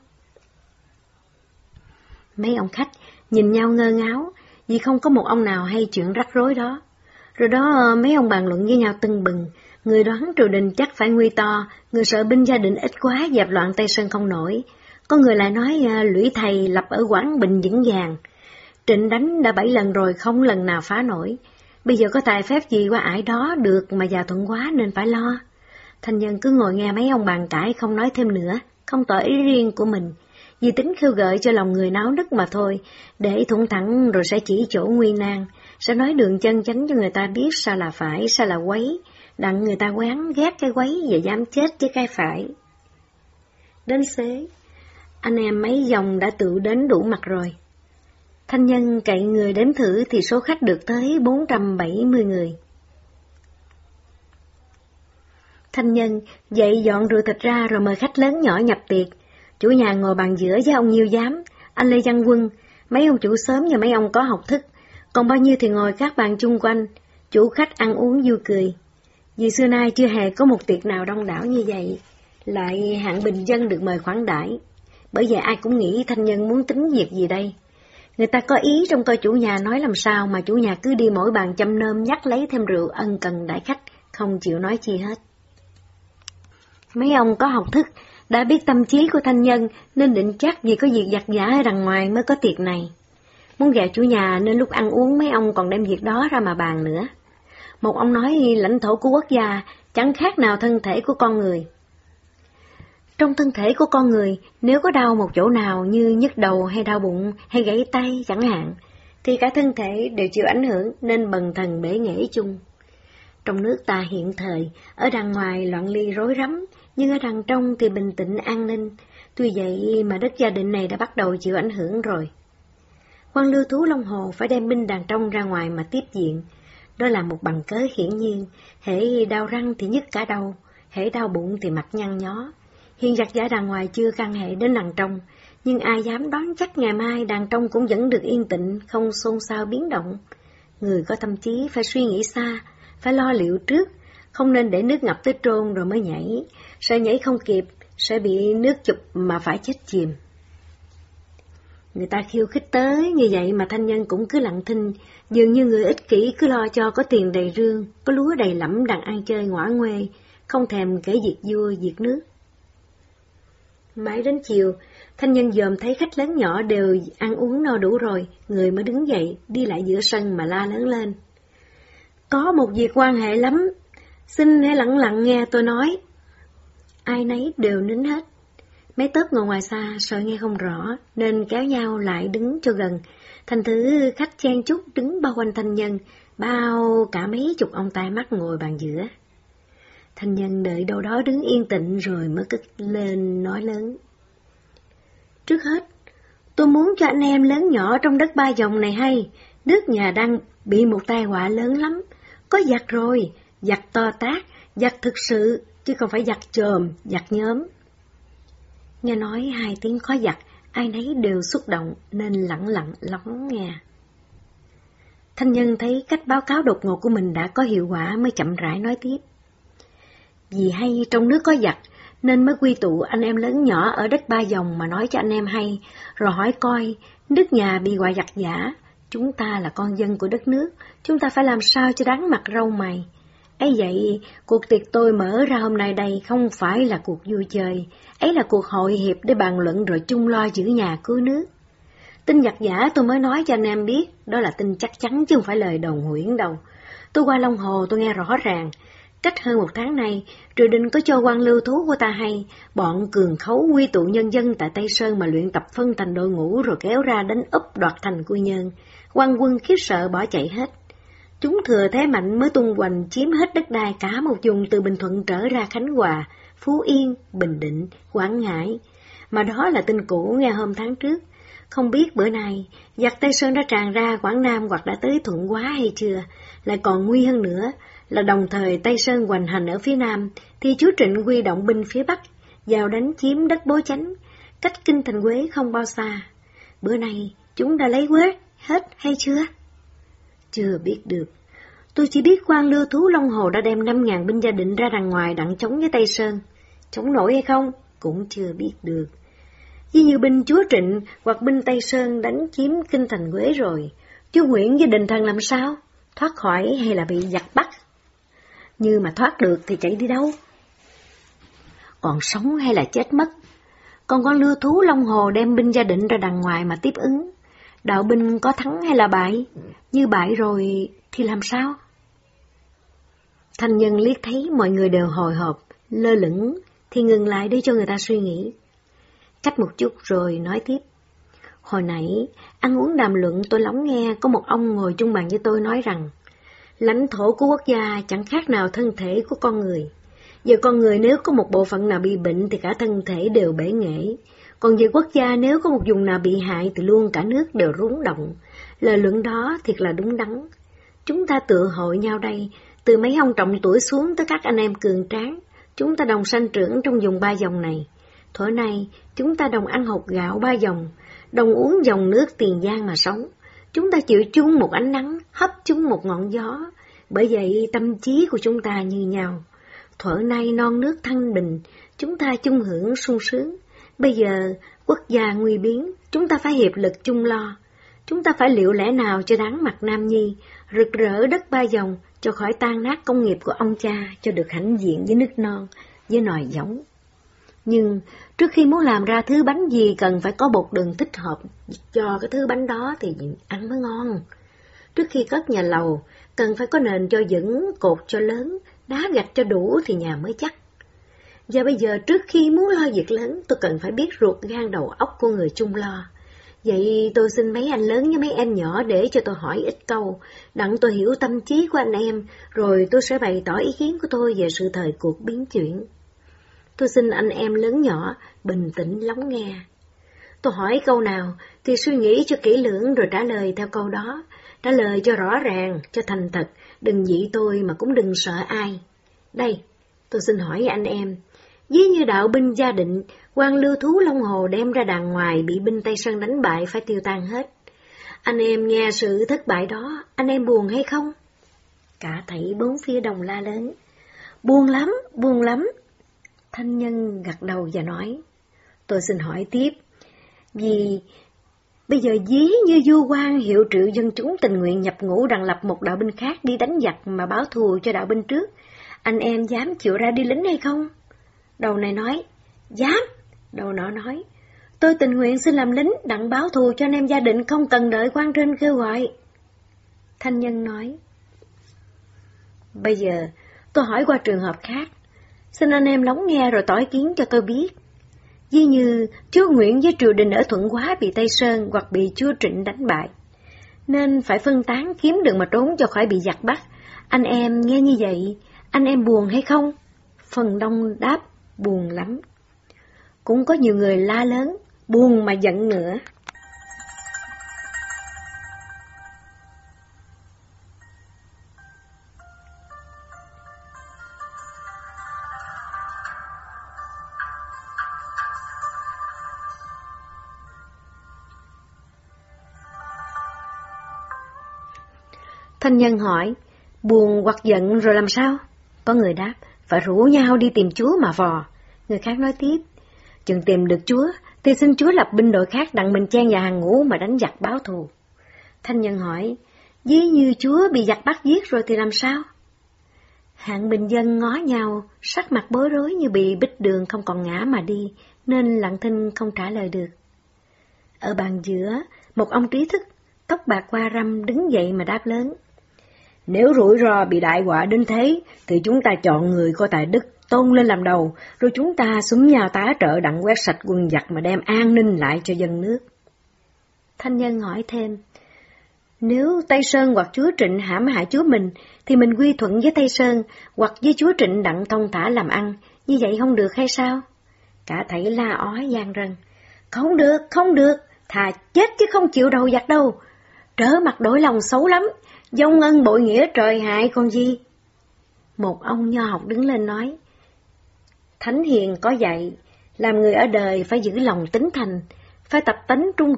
Mấy ông khách nhìn nhau ngơ ngáo, vì không có một ông nào hay chuyện rắc rối đó. Rồi đó mấy ông bàn luận với nhau tưng bừng, người đoán triều đình chắc phải nguy to, người sợ binh gia định ít quá dẹp loạn Tây Sơn không nổi. Có người lại nói uh, lũy thầy lập ở Quảng Bình vững vàng. Trịnh đánh đã bảy lần rồi không lần nào phá nổi. Bây giờ có tài phép gì qua ải đó được mà già thuận quá nên phải lo. Thanh Nhân cứ ngồi nghe mấy ông bàn cãi không nói thêm nữa, không tỏ ý riêng của mình, vì tính khiêu gợi cho lòng người náo nức mà thôi, để thủng thẳng rồi sẽ chỉ chỗ nguy nan, sẽ nói đường chân chánh cho người ta biết sao là phải, sao là quấy, đặng người ta quán ghét cái quấy và dám chết với cái phải. Đến xế, anh em mấy dòng đã tự đến đủ mặt rồi. Thanh Nhân cậy người đếm thử thì số khách được tới bốn trăm bảy mươi người. Thanh Nhân dậy dọn rượu thịt ra rồi mời khách lớn nhỏ nhập tiệc. Chủ nhà ngồi bàn giữa với ông Nhiêu Giám, anh Lê Văn Quân, mấy ông chủ sớm và mấy ông có học thức, còn bao nhiêu thì ngồi các bàn chung quanh, chủ khách ăn uống vui cười. Vì xưa nay chưa hề có một tiệc nào đông đảo như vậy, lại hạng bình dân được mời khoản đãi. Bởi vậy ai cũng nghĩ Thanh Nhân muốn tính việc gì đây. Người ta có ý trong coi chủ nhà nói làm sao mà chủ nhà cứ đi mỗi bàn châm nơm nhắc lấy thêm rượu ân cần đãi khách, không chịu nói chi hết. Mấy ông có học thức, đã biết tâm trí của Thanh Nhân nên định chắc vì có việc giặt giã ở đằng ngoài mới có tiệc này. Muốn ghẹo chủ nhà nên lúc ăn uống mấy ông còn đem việc đó ra mà bàn nữa. Một ông nói lãnh thổ của quốc gia chẳng khác nào thân thể của con người. Trong thân thể của con người, nếu có đau một chỗ nào như nhức đầu hay đau bụng hay gãy tay chẳng hạn, thì cả thân thể đều chịu ảnh hưởng nên bần thần bể nghệ chung. Trong nước ta hiện thời, ở đằng ngoài loạn ly rối rắm, nhưng ở đằng trong thì bình tĩnh an ninh, tuy vậy mà đất gia định này đã bắt đầu chịu ảnh hưởng rồi. Quan Lưu Thú Long Hồ phải đem binh đàn trong ra ngoài mà tiếp diện, đó là một bằng cớ hiển nhiên, hễ đau răng thì nhức cả đầu, hễ đau bụng thì mặt nhăn nhó. Hiện giặc giả đàn ngoài chưa căn hệ đến đàn trong, nhưng ai dám đoán chắc ngày mai đàn trong cũng vẫn được yên tĩnh, không xôn xao biến động. Người có tâm trí phải suy nghĩ xa, phải lo liệu trước, không nên để nước ngập tới trôn rồi mới nhảy, sợ nhảy không kịp, sẽ bị nước chụp mà phải chết chìm. Người ta khiêu khích tới như vậy mà Thanh Nhân cũng cứ lặng thinh, dường như người ích kỷ cứ lo cho có tiền đầy rương, có lúa đầy lẫm đặng ăn chơi ngõa nguê, không thèm kể việc vua việc nước. Mãi đến chiều, Thanh Nhân dòm thấy khách lớn nhỏ đều ăn uống no đủ rồi, người mới đứng dậy, đi lại giữa sân mà la lớn lên. Có một việc quan hệ lắm, xin hãy lặng lặng nghe tôi nói. Ai nấy đều nín hết. Mấy tớp ngồi ngoài xa sợ nghe không rõ, nên kéo nhau lại đứng cho gần. Thành thử khách chen chúc đứng bao quanh Thanh Nhân, bao cả mấy chục ông tai mắt ngồi bàn giữa. Thanh Nhân đợi đâu đó đứng yên tĩnh rồi mới cất lên nói lớn. Trước hết, tôi muốn cho anh em lớn nhỏ trong đất Ba Dòng này hay, nước nhà đang bị một tai họa lớn lắm. Có giặc rồi, giặc to tát, giặc thực sự, chứ không phải giặc chòm, giặc nhóm. Nghe nói hai tiếng khó giặc, ai nấy đều xúc động nên lặng lặng lắng nghe. Thanh Nhân thấy cách báo cáo đột ngột của mình đã có hiệu quả mới chậm rãi nói tiếp. Vì hay trong nước có giặc, nên mới quy tụ anh em lớn nhỏ ở đất Ba Dòng mà nói cho anh em hay, rồi hỏi coi, nước nhà bị họa giặc giả, chúng ta là con dân của đất nước, chúng ta phải làm sao cho đáng mặt râu mày. Ấy vậy, cuộc tiệc tôi mở ra hôm nay đây không phải là cuộc vui chơi, ấy là cuộc hội hiệp để bàn luận rồi chung lo giữ nhà cứu nước. Tin giặc giả tôi mới nói cho anh em biết, đó là tin chắc chắn chứ không phải lời đồn huyễn đâu. Tôi qua Long Hồ tôi nghe rõ ràng, cách hơn một tháng nay, triều đình có cho quan Lưu Thú của ta hay, bọn cường khấu quy tụ nhân dân tại Tây Sơn mà luyện tập phân thành đội ngũ rồi kéo ra đánh úp đoạt thành Quy Nhơn. Quan quân khiếp sợ bỏ chạy hết. Chúng thừa thế mạnh mới tung hoành chiếm hết đất đai cả một vùng từ Bình Thuận trở ra Khánh Hòa, Phú Yên, Bình Định, Quảng Ngãi. Mà đó là tin cũ nghe hôm tháng trước. Không biết bữa nay, giặc Tây Sơn đã tràn ra Quảng Nam hoặc đã tới Thuận Hóa hay chưa, lại còn nguy hơn nữa là đồng thời Tây Sơn hoành hành ở phía Nam, thì chúa Trịnh huy động binh phía Bắc, vào đánh chiếm đất Bố Chánh, cách kinh thành Quế không bao xa. Bữa nay, chúng đã lấy quét hết hay chưa? Chưa biết được. Tôi chỉ biết quan Lưu Thú Long Hồ đã đem năm ngàn binh gia định ra đằng ngoài đặng chống với Tây Sơn. Chống nổi hay không? Cũng chưa biết được. Vì như binh chúa Trịnh hoặc binh Tây Sơn đánh chiếm kinh thành Quế rồi, chúa Nguyễn với Đình Thần làm sao? Thoát khỏi hay là bị giặc bắt? Như mà thoát được thì chạy đi đâu? Còn sống hay là chết mất? Còn con Lưu Thú Long Hồ đem binh gia định ra đằng ngoài mà tiếp ứng, đạo binh có thắng hay là bại? Như bại rồi thì làm sao? Thanh Nhân liếc thấy mọi người đều hồi hộp, lơ lửng, thì ngừng lại để cho người ta suy nghĩ. Cách một chút rồi nói tiếp. Hồi nãy, ăn uống đàm luận tôi lắng nghe có một ông ngồi chung bàn với tôi nói rằng, lãnh thổ của quốc gia chẳng khác nào thân thể của con người. Giờ con người nếu có một bộ phận nào bị bệnh thì cả thân thể đều bể nghệ. Còn về quốc gia nếu có một vùng nào bị hại thì luôn cả nước đều rúng động. Lời luận đó thiệt là đúng đắn. Chúng ta tựa hội nhau đây, từ mấy ông trọng tuổi xuống tới các anh em cường tráng. Chúng ta đồng sanh trưởng trong vùng ba dòng này. Thuở này, chúng ta đồng ăn hột gạo ba dòng, đồng uống dòng nước Tiền Giang mà sống. Chúng ta chịu chung một ánh nắng, hấp chung một ngọn gió. Bởi vậy tâm trí của chúng ta như nhau. Thuở nay non nước thanh bình, chúng ta chung hưởng sung sướng. Bây giờ quốc gia nguy biến, chúng ta phải hiệp lực chung lo. Chúng ta phải liệu lẽ nào cho đáng mặt Nam Nhi, rực rỡ đất ba dòng, cho khỏi tan nát công nghiệp của ông cha, cho được hãnh diện với nước non, với nòi giống. Nhưng trước khi muốn làm ra thứ bánh gì cần phải có bột đường thích hợp cho cái thứ bánh đó thì ăn mới ngon. Trước khi cất nhà lầu, cần phải có nền cho vững, cột cho lớn, đá gạch cho đủ thì nhà mới chắc. Và bây giờ trước khi muốn lo việc lớn, tôi cần phải biết ruột gan đầu óc của người chung lo. Vậy tôi xin mấy anh lớn với mấy em nhỏ để cho tôi hỏi ít câu, đặng tôi hiểu tâm trí của anh em, rồi tôi sẽ bày tỏ ý kiến của tôi về sự thời cuộc biến chuyển. Tôi xin anh em lớn nhỏ bình tĩnh lắng nghe. Tôi hỏi câu nào thì suy nghĩ cho kỹ lưỡng rồi trả lời theo câu đó, trả lời cho rõ ràng, cho thành thật, đừng dị tôi mà cũng đừng sợ ai. Đây, tôi xin hỏi anh em, ví như đạo binh gia định, quan Lưu Thú Long Hồ đem ra đàng ngoài bị binh Tây Sơn đánh bại phải tiêu tan hết. Anh em nghe sự thất bại đó, anh em buồn hay không? Cả thảy bốn phía đồng la lớn. Buồn lắm, buồn lắm. Thanh Nhân gật đầu và nói, tôi xin hỏi tiếp, vì bây giờ ví như vua quan hiệu triệu dân chúng tình nguyện nhập ngũ đặng lập một đạo binh khác đi đánh giặc mà báo thù cho đạo binh trước, anh em dám chịu ra đi lính hay không? Đầu này nói, dám. Đầu nọ nói, tôi tình nguyện xin làm lính đặng báo thù cho anh em gia định, không cần đợi quan trên kêu gọi. Thanh Nhân nói, bây giờ tôi hỏi qua trường hợp khác, xin anh em lắng nghe rồi tỏ ý kiến cho tôi biết. Ví như chúa Nguyễn với triều đình ở Thuận Hóa bị Tây Sơn hoặc bị chúa Trịnh đánh bại, nên phải phân tán kiếm đường mà trốn cho khỏi bị giặc bắt. Anh em nghe như vậy, anh em buồn hay không? Phần đông đáp, buồn lắm. Cũng có nhiều người la lớn, buồn mà giận nữa. Thanh Nhân hỏi, buồn hoặc giận rồi làm sao? Có người đáp, phải rủ nhau đi tìm chúa mà vò. Người khác nói tiếp, chừng tìm được chúa, thì xin chúa lập binh đội khác đặng mình chen vào hàng ngũ mà đánh giặc báo thù. Thanh Nhân hỏi, ví như chúa bị giặc bắt giết rồi thì làm sao? Hạng bình dân ngó nhau, sắc mặt bối rối như bị bích đường không còn ngã mà đi, nên lặng thinh không trả lời được. Ở bàn giữa, một ông trí thức, tóc bạc qua râm đứng dậy mà đáp lớn. Nếu rủi ro bị đại họa đến thế, thì chúng ta chọn người có tài đức, tôn lên làm đầu, rồi chúng ta xúm nhau tá trợ đặng quét sạch quân giặc mà đem an ninh lại cho dân nước. Thanh Nhân hỏi thêm, nếu Tây Sơn hoặc chúa Trịnh hãm hại chúa mình, thì mình quy thuận với Tây Sơn, hoặc với chúa Trịnh đặng thông thả làm ăn, như vậy không được hay sao? Cả thảy la ói gian rân, không được, không được, thà chết chứ không chịu đầu giặc đâu, trở mặt đổi lòng xấu lắm, dông ân bội nghĩa trời hại còn gì. Một ông nho học đứng lên nói, Thánh Hiền có dạy, làm người ở đời phải giữ lòng tín thành, phải tập tánh trung trực,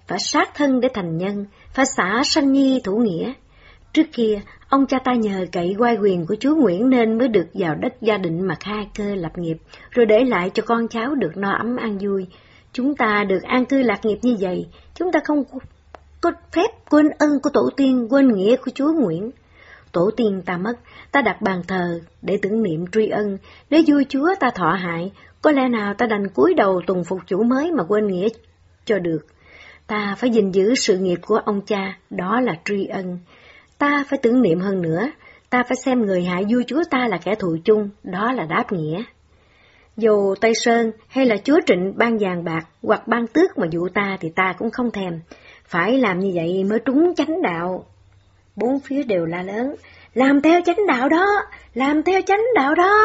phải sát thân để thành nhân, phải xả sanh nhi thủ nghĩa. Trước kia, ông cha ta nhờ cậy oai quyền của chúa Nguyễn nên mới được vào đất gia định mà khai cơ lập nghiệp, rồi để lại cho con cháu được no ấm an vui. Chúng ta được an cư lạc nghiệp như vậy, chúng ta không có phép quên ân của tổ tiên, quên nghĩa của chúa Nguyễn. Tổ tiên ta mất, ta đặt bàn thờ để tưởng niệm tri ân, nếu vua chúa ta thọ hại, có lẽ nào ta đành cúi đầu tùng phục chủ mới mà quên nghĩa cho được. Ta phải gìn giữ sự nghiệp của ông cha, đó là tri ân. Ta phải tưởng niệm hơn nữa, ta phải xem người hại vua chúa ta là kẻ thù chung, đó là đáp nghĩa. Dù Tây Sơn hay là chúa Trịnh ban vàng bạc hoặc ban tước mà dụ ta thì ta cũng không thèm, phải làm như vậy mới trúng chánh đạo. Bốn phía đều la lớn, làm theo chánh đạo đó, làm theo chánh đạo đó.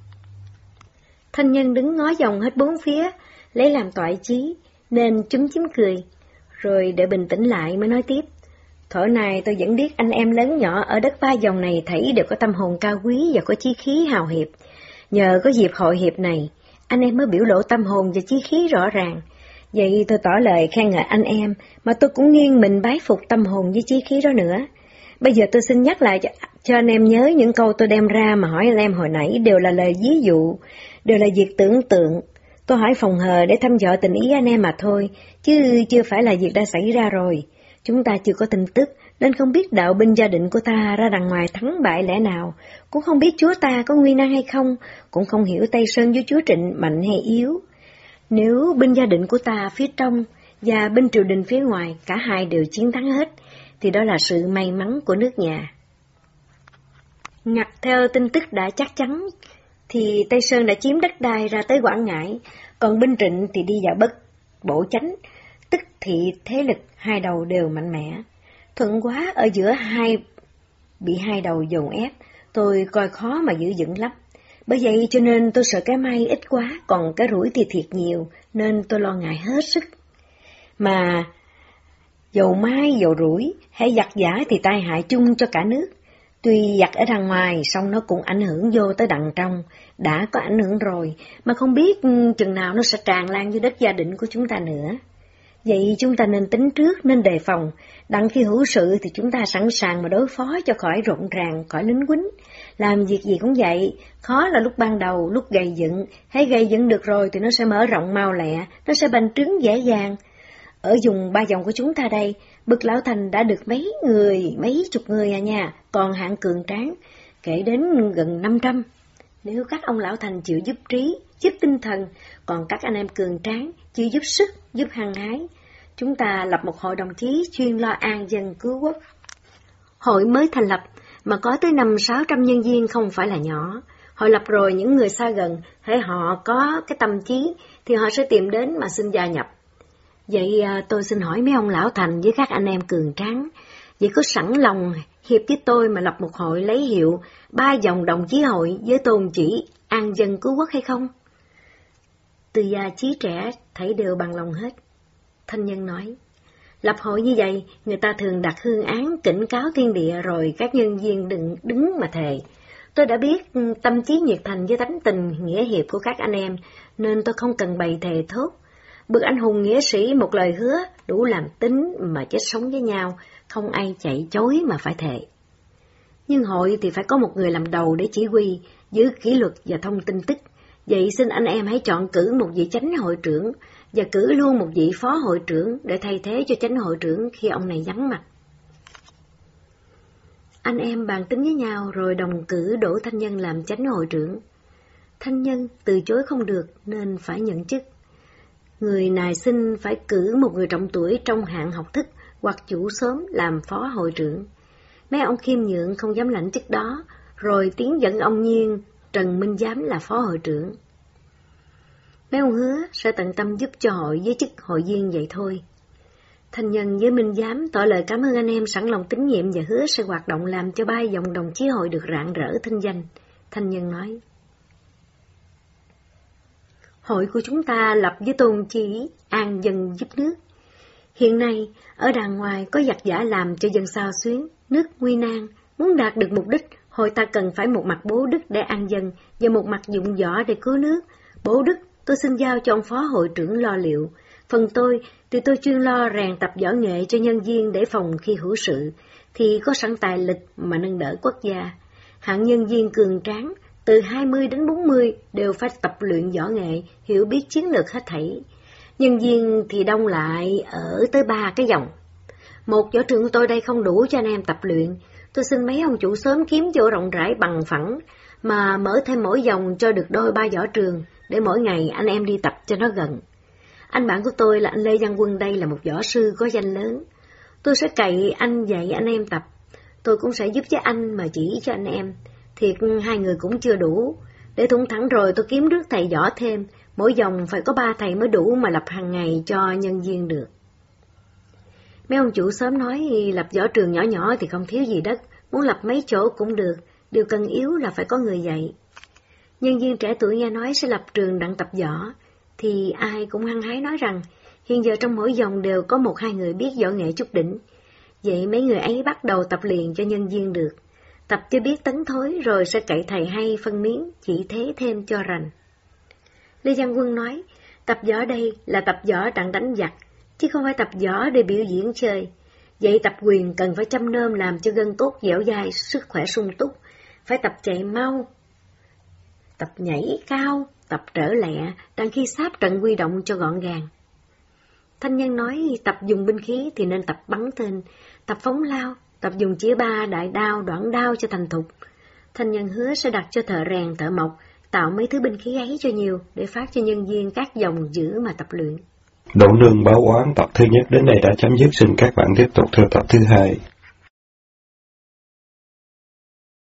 Thanh Nhân đứng ngó vòng hết bốn phía, lấy làm toại chí, nên chúm chím cười, rồi để bình tĩnh lại mới nói tiếp. Thuở này tôi vẫn biết anh em lớn nhỏ ở đất Ba Dòng này thảy đều có tâm hồn cao quý và có chí khí hào hiệp. Nhờ có dịp hội hiệp này, anh em mới biểu lộ tâm hồn và chí khí rõ ràng. Vậy tôi tỏ lời khen ngợi anh em, mà tôi cũng nghiêng mình bái phục tâm hồn với chí khí đó nữa. Bây giờ tôi xin nhắc lại cho, cho anh em nhớ những câu tôi đem ra mà hỏi anh em hồi nãy đều là lời ví dụ, đều là việc tưởng tượng. Tôi hỏi phòng hờ để thăm dò tình ý anh em mà thôi, chứ chưa phải là việc đã xảy ra rồi. Chúng ta chưa có tin tức, nên không biết đạo binh gia định của ta ra đằng ngoài thắng bại lẽ nào, cũng không biết chúa ta có nguy năng hay không, cũng không hiểu Tây Sơn với chúa Trịnh mạnh hay yếu. Nếu binh gia định của ta phía trong và binh triều đình phía ngoài, cả hai đều chiến thắng hết, thì đó là sự may mắn của nước nhà. Ngặt theo tin tức đã chắc chắn, thì Tây Sơn đã chiếm đất đai ra tới Quảng Ngãi, còn binh Trịnh thì đi vào Bất Bổ Chánh, tức thị thế lực hai đầu đều mạnh mẽ. Thuận quá ở giữa hai bị hai đầu dồn ép, tôi coi khó mà giữ vững lắm. Bởi vậy cho nên tôi sợ cái may ít quá, còn cái rủi thì thiệt nhiều, nên tôi lo ngại hết sức. Mà dầu mai dầu rủi hay giặc giả thì tai hại chung cho cả nước. Tuy giặc ở đằng ngoài, song nó cũng ảnh hưởng vô tới đằng trong, đã có ảnh hưởng rồi, mà không biết chừng nào nó sẽ tràn lan vô đất gia định của chúng ta nữa. Vậy chúng ta nên tính trước, nên đề phòng, đặng khi hữu sự thì chúng ta sẵn sàng mà đối phó cho khỏi rộn ràng, khỏi lính quýnh. Làm việc gì cũng vậy, khó là lúc ban đầu, lúc gầy dựng, hay gầy dựng được rồi thì nó sẽ mở rộng mau lẹ, nó sẽ bành trướng dễ dàng. Ở vùng Ba Dòng của chúng ta đây, bậc lão thành đã được mấy người, mấy chục người à nha, còn hạng cường tráng, kể đến gần năm trăm. Nếu các ông lão thành chịu giúp trí, giúp tinh thần, còn các anh em cường tráng chịu giúp sức, giúp hăng hái, chúng ta lập một hội đồng chí chuyên lo an dân cứu quốc. Hội mới thành lập mà có tới năm sáu trăm nhân viên không phải là nhỏ. Hội lập rồi những người xa gần, hễ họ có cái tâm trí thì họ sẽ tìm đến mà xin gia nhập. Vậy tôi xin hỏi mấy ông lão thành với các anh em cường tráng, vậy có sẵn lòng hiệp với tôi mà lập một hội lấy hiệu Ba Dòng đồng chí hội với tôn chỉ an dân cứu quốc hay không? Từ già chí trẻ thấy đều bằng lòng hết. Thanh Nhân nói, lập hội như vậy, người ta thường đặt hương án cảnh cáo thiên địa rồi các nhân viên đừng đứng mà thề. Tôi đã biết tâm trí nhiệt thành với tánh tình nghĩa hiệp của các anh em, nên tôi không cần bày thề thốt. Bậc anh hùng nghĩa sĩ một lời hứa đủ làm tính mà chết sống với nhau, không ai chạy chối mà phải thề. Nhưng hội thì phải có một người làm đầu để chỉ huy, giữ kỷ luật và thông tin tức. Vậy xin anh em hãy chọn cử một vị chánh hội trưởng và cử luôn một vị phó hội trưởng để thay thế cho chánh hội trưởng khi ông này vắng mặt. Anh em bàn tính với nhau rồi đồng cử Đỗ Thanh Nhân làm chánh hội trưởng. Thanh Nhân từ chối không được nên phải nhận chức. Người này xin phải cử một người trọng tuổi trong hạng học thức hoặc chủ xóm làm phó hội trưởng. Mấy ông khiêm nhượng không dám lãnh chức đó, rồi tiến dẫn ông Nhiên, Trần Minh Giám là phó hội trưởng. Mấy ông hứa sẽ tận tâm giúp cho hội với chức hội viên vậy thôi. Thanh Nhân với Minh Giám tỏ lời cảm ơn anh em sẵn lòng tín nhiệm và hứa sẽ hoạt động làm cho Ba Dòng đồng chí hội được rạng rỡ thanh danh. Thanh Nhân nói, hội của chúng ta lập với tôn chỉ an dân giúp nước. Hiện nay, ở đàng ngoài có giặc giả làm cho dân xao xuyến, nước nguy nan. Muốn đạt được mục đích, hội ta cần phải một mặt bố đức để an dân và một mặt dụng võ để cứu nước. Bố đức tôi xin giao cho ông phó hội trưởng lo liệu, Phần tôi thì tôi chuyên lo rèn tập võ nghệ cho nhân viên để phòng khi hữu sự, thì có sẵn tài lực mà nâng đỡ quốc gia. Hạng nhân viên cường tráng, từ hai mươi đến bốn mươi đều phải tập luyện võ nghệ, hiểu biết chiến lược hết thảy. Nhân viên thì đông lại ở tới ba cái dòng. Một võ trường của tôi đây không đủ cho anh em tập luyện. Tôi xin mấy ông chủ sớm kiếm chỗ rộng rãi bằng phẳng, mà mở thêm mỗi dòng cho được đôi ba võ trường, để mỗi ngày anh em đi tập cho nó gần. Anh bạn của tôi là anh Lê Văn Quân đây là một võ sư có danh lớn. Tôi sẽ cậy anh dạy anh em tập. Tôi cũng sẽ giúp cho anh mà chỉ cho anh em. Thiệt hai người cũng chưa đủ. Để thủng thẳng rồi tôi kiếm rước thầy võ thêm. Mỗi dòng phải có ba thầy mới đủ mà lập hàng ngày cho nhân viên được. Mấy ông chủ sớm nói lập võ trường nhỏ nhỏ thì không thiếu gì đất. Muốn lập mấy chỗ cũng được. Điều cần yếu là phải có người dạy. Nhân viên trẻ tuổi nghe nói sẽ lập trường đặng tập võ, thì ai cũng hăng hái nói rằng hiện giờ trong mỗi dòng đều có một hai người biết võ nghệ chút đỉnh. Vậy mấy người ấy bắt đầu tập liền cho nhân viên được. Tập cho biết tấn thối rồi sẽ cậy thầy hay phân miếng, chỉ thế thêm cho rành. Lê Văn Quân nói, tập võ đây là tập võ đặng đánh giặc, chứ không phải tập võ để biểu diễn chơi. Vậy tập quyền cần phải chăm nom làm cho gân cốt dẻo dai, sức khỏe sung túc, phải tập chạy mau, tập nhảy cao, tập trở lẹ, đặng khi sáp trận quy động cho gọn gàng. Thanh Nhân nói tập dùng binh khí thì nên tập bắn tên, tập phóng lao, tập dùng chĩa ba, đại đao, đoạn đao cho thành thục. Thanh Nhân hứa sẽ đặt cho thợ rèn, thợ mộc, tạo mấy thứ binh khí ấy cho nhiều, để phát cho nhân viên các dòng giữ mà tập luyện. Đỗ Nương báo oán tập thứ nhất đến đây đã chấm dứt, xin các bạn tiếp tục theo tập thứ hai.